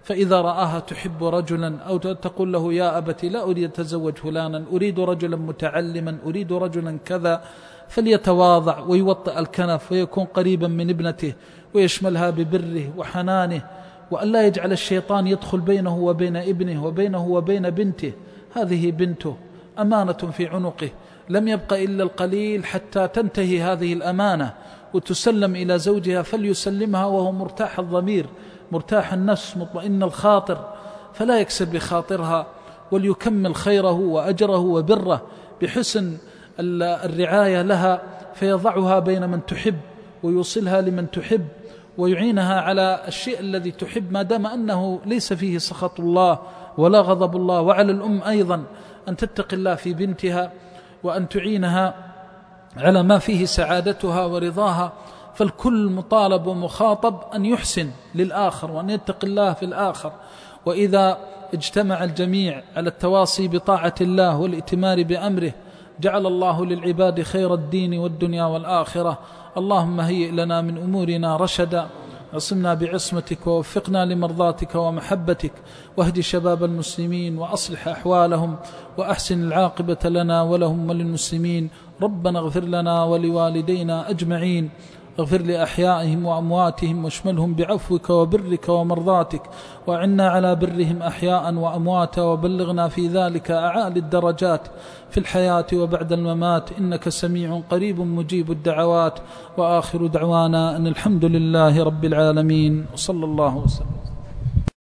فإذا رآها تحب رجلا أو تقول له يا أبت لا أريد أتزوج فلانا، أريد رجلا متعلما، أريد رجلا كذا، فليتواضع ويوطئ الكنف ويكون قريبا من ابنته ويشملها ببره وحنانه، وأن لا يجعل الشيطان يدخل بينه وبين ابنه وبينه وبين بنته. هذه بنته أمانة في عنقه، لم يبق إلا القليل حتى تنتهي هذه الأمانة وتسلم إلى زوجها، فليسلمها وهو مرتاح الضمير مرتاح النفس مطمئن الخاطر، فلا يكسر بخاطرها، وليكمل خيره وأجره وبره بحسن الرعاية لها، فيضعها بين من تحب ويوصلها لمن تحب ويعينها على الشيء الذي تحب ما دام أنه ليس فيه سخط الله ولا غضب الله. وعلى الأم أيضا أن تتقي الله في بنتها وأن تعينها على ما فيه سعادتها ورضاها، فالكل مطالب ومخاطب أن يحسن للآخر وأن يتقي الله في الآخر. وإذا اجتمع الجميع على التواصي بطاعة الله والائتمار بأمره جعل الله للعباد خير الدين والدنيا والآخرة. اللهم هيئ لنا من أمورنا رشدا، عصمنا بعصمتك ووفقنا لمرضاتك ومحبتك، واهد شباب المسلمين وأصلح أحوالهم، وأحسن العاقبة لنا ولهم وللمسلمين. ربنا اغفر لنا ولوالدينا أجمعين، اغفر لأحيائهم وأمواتهم، واشملهم بعفوك وبرك ومرضاتك، وأعنا على برهم أحياء وأمواتا، وبلغنا في ذلك أعالي الدرجات في الحياة وبعد الممات، إنك سميع قريب مجيب الدعوات. وآخر دعوانا أن الحمد لله رب العالمين، وصلى الله وسلم.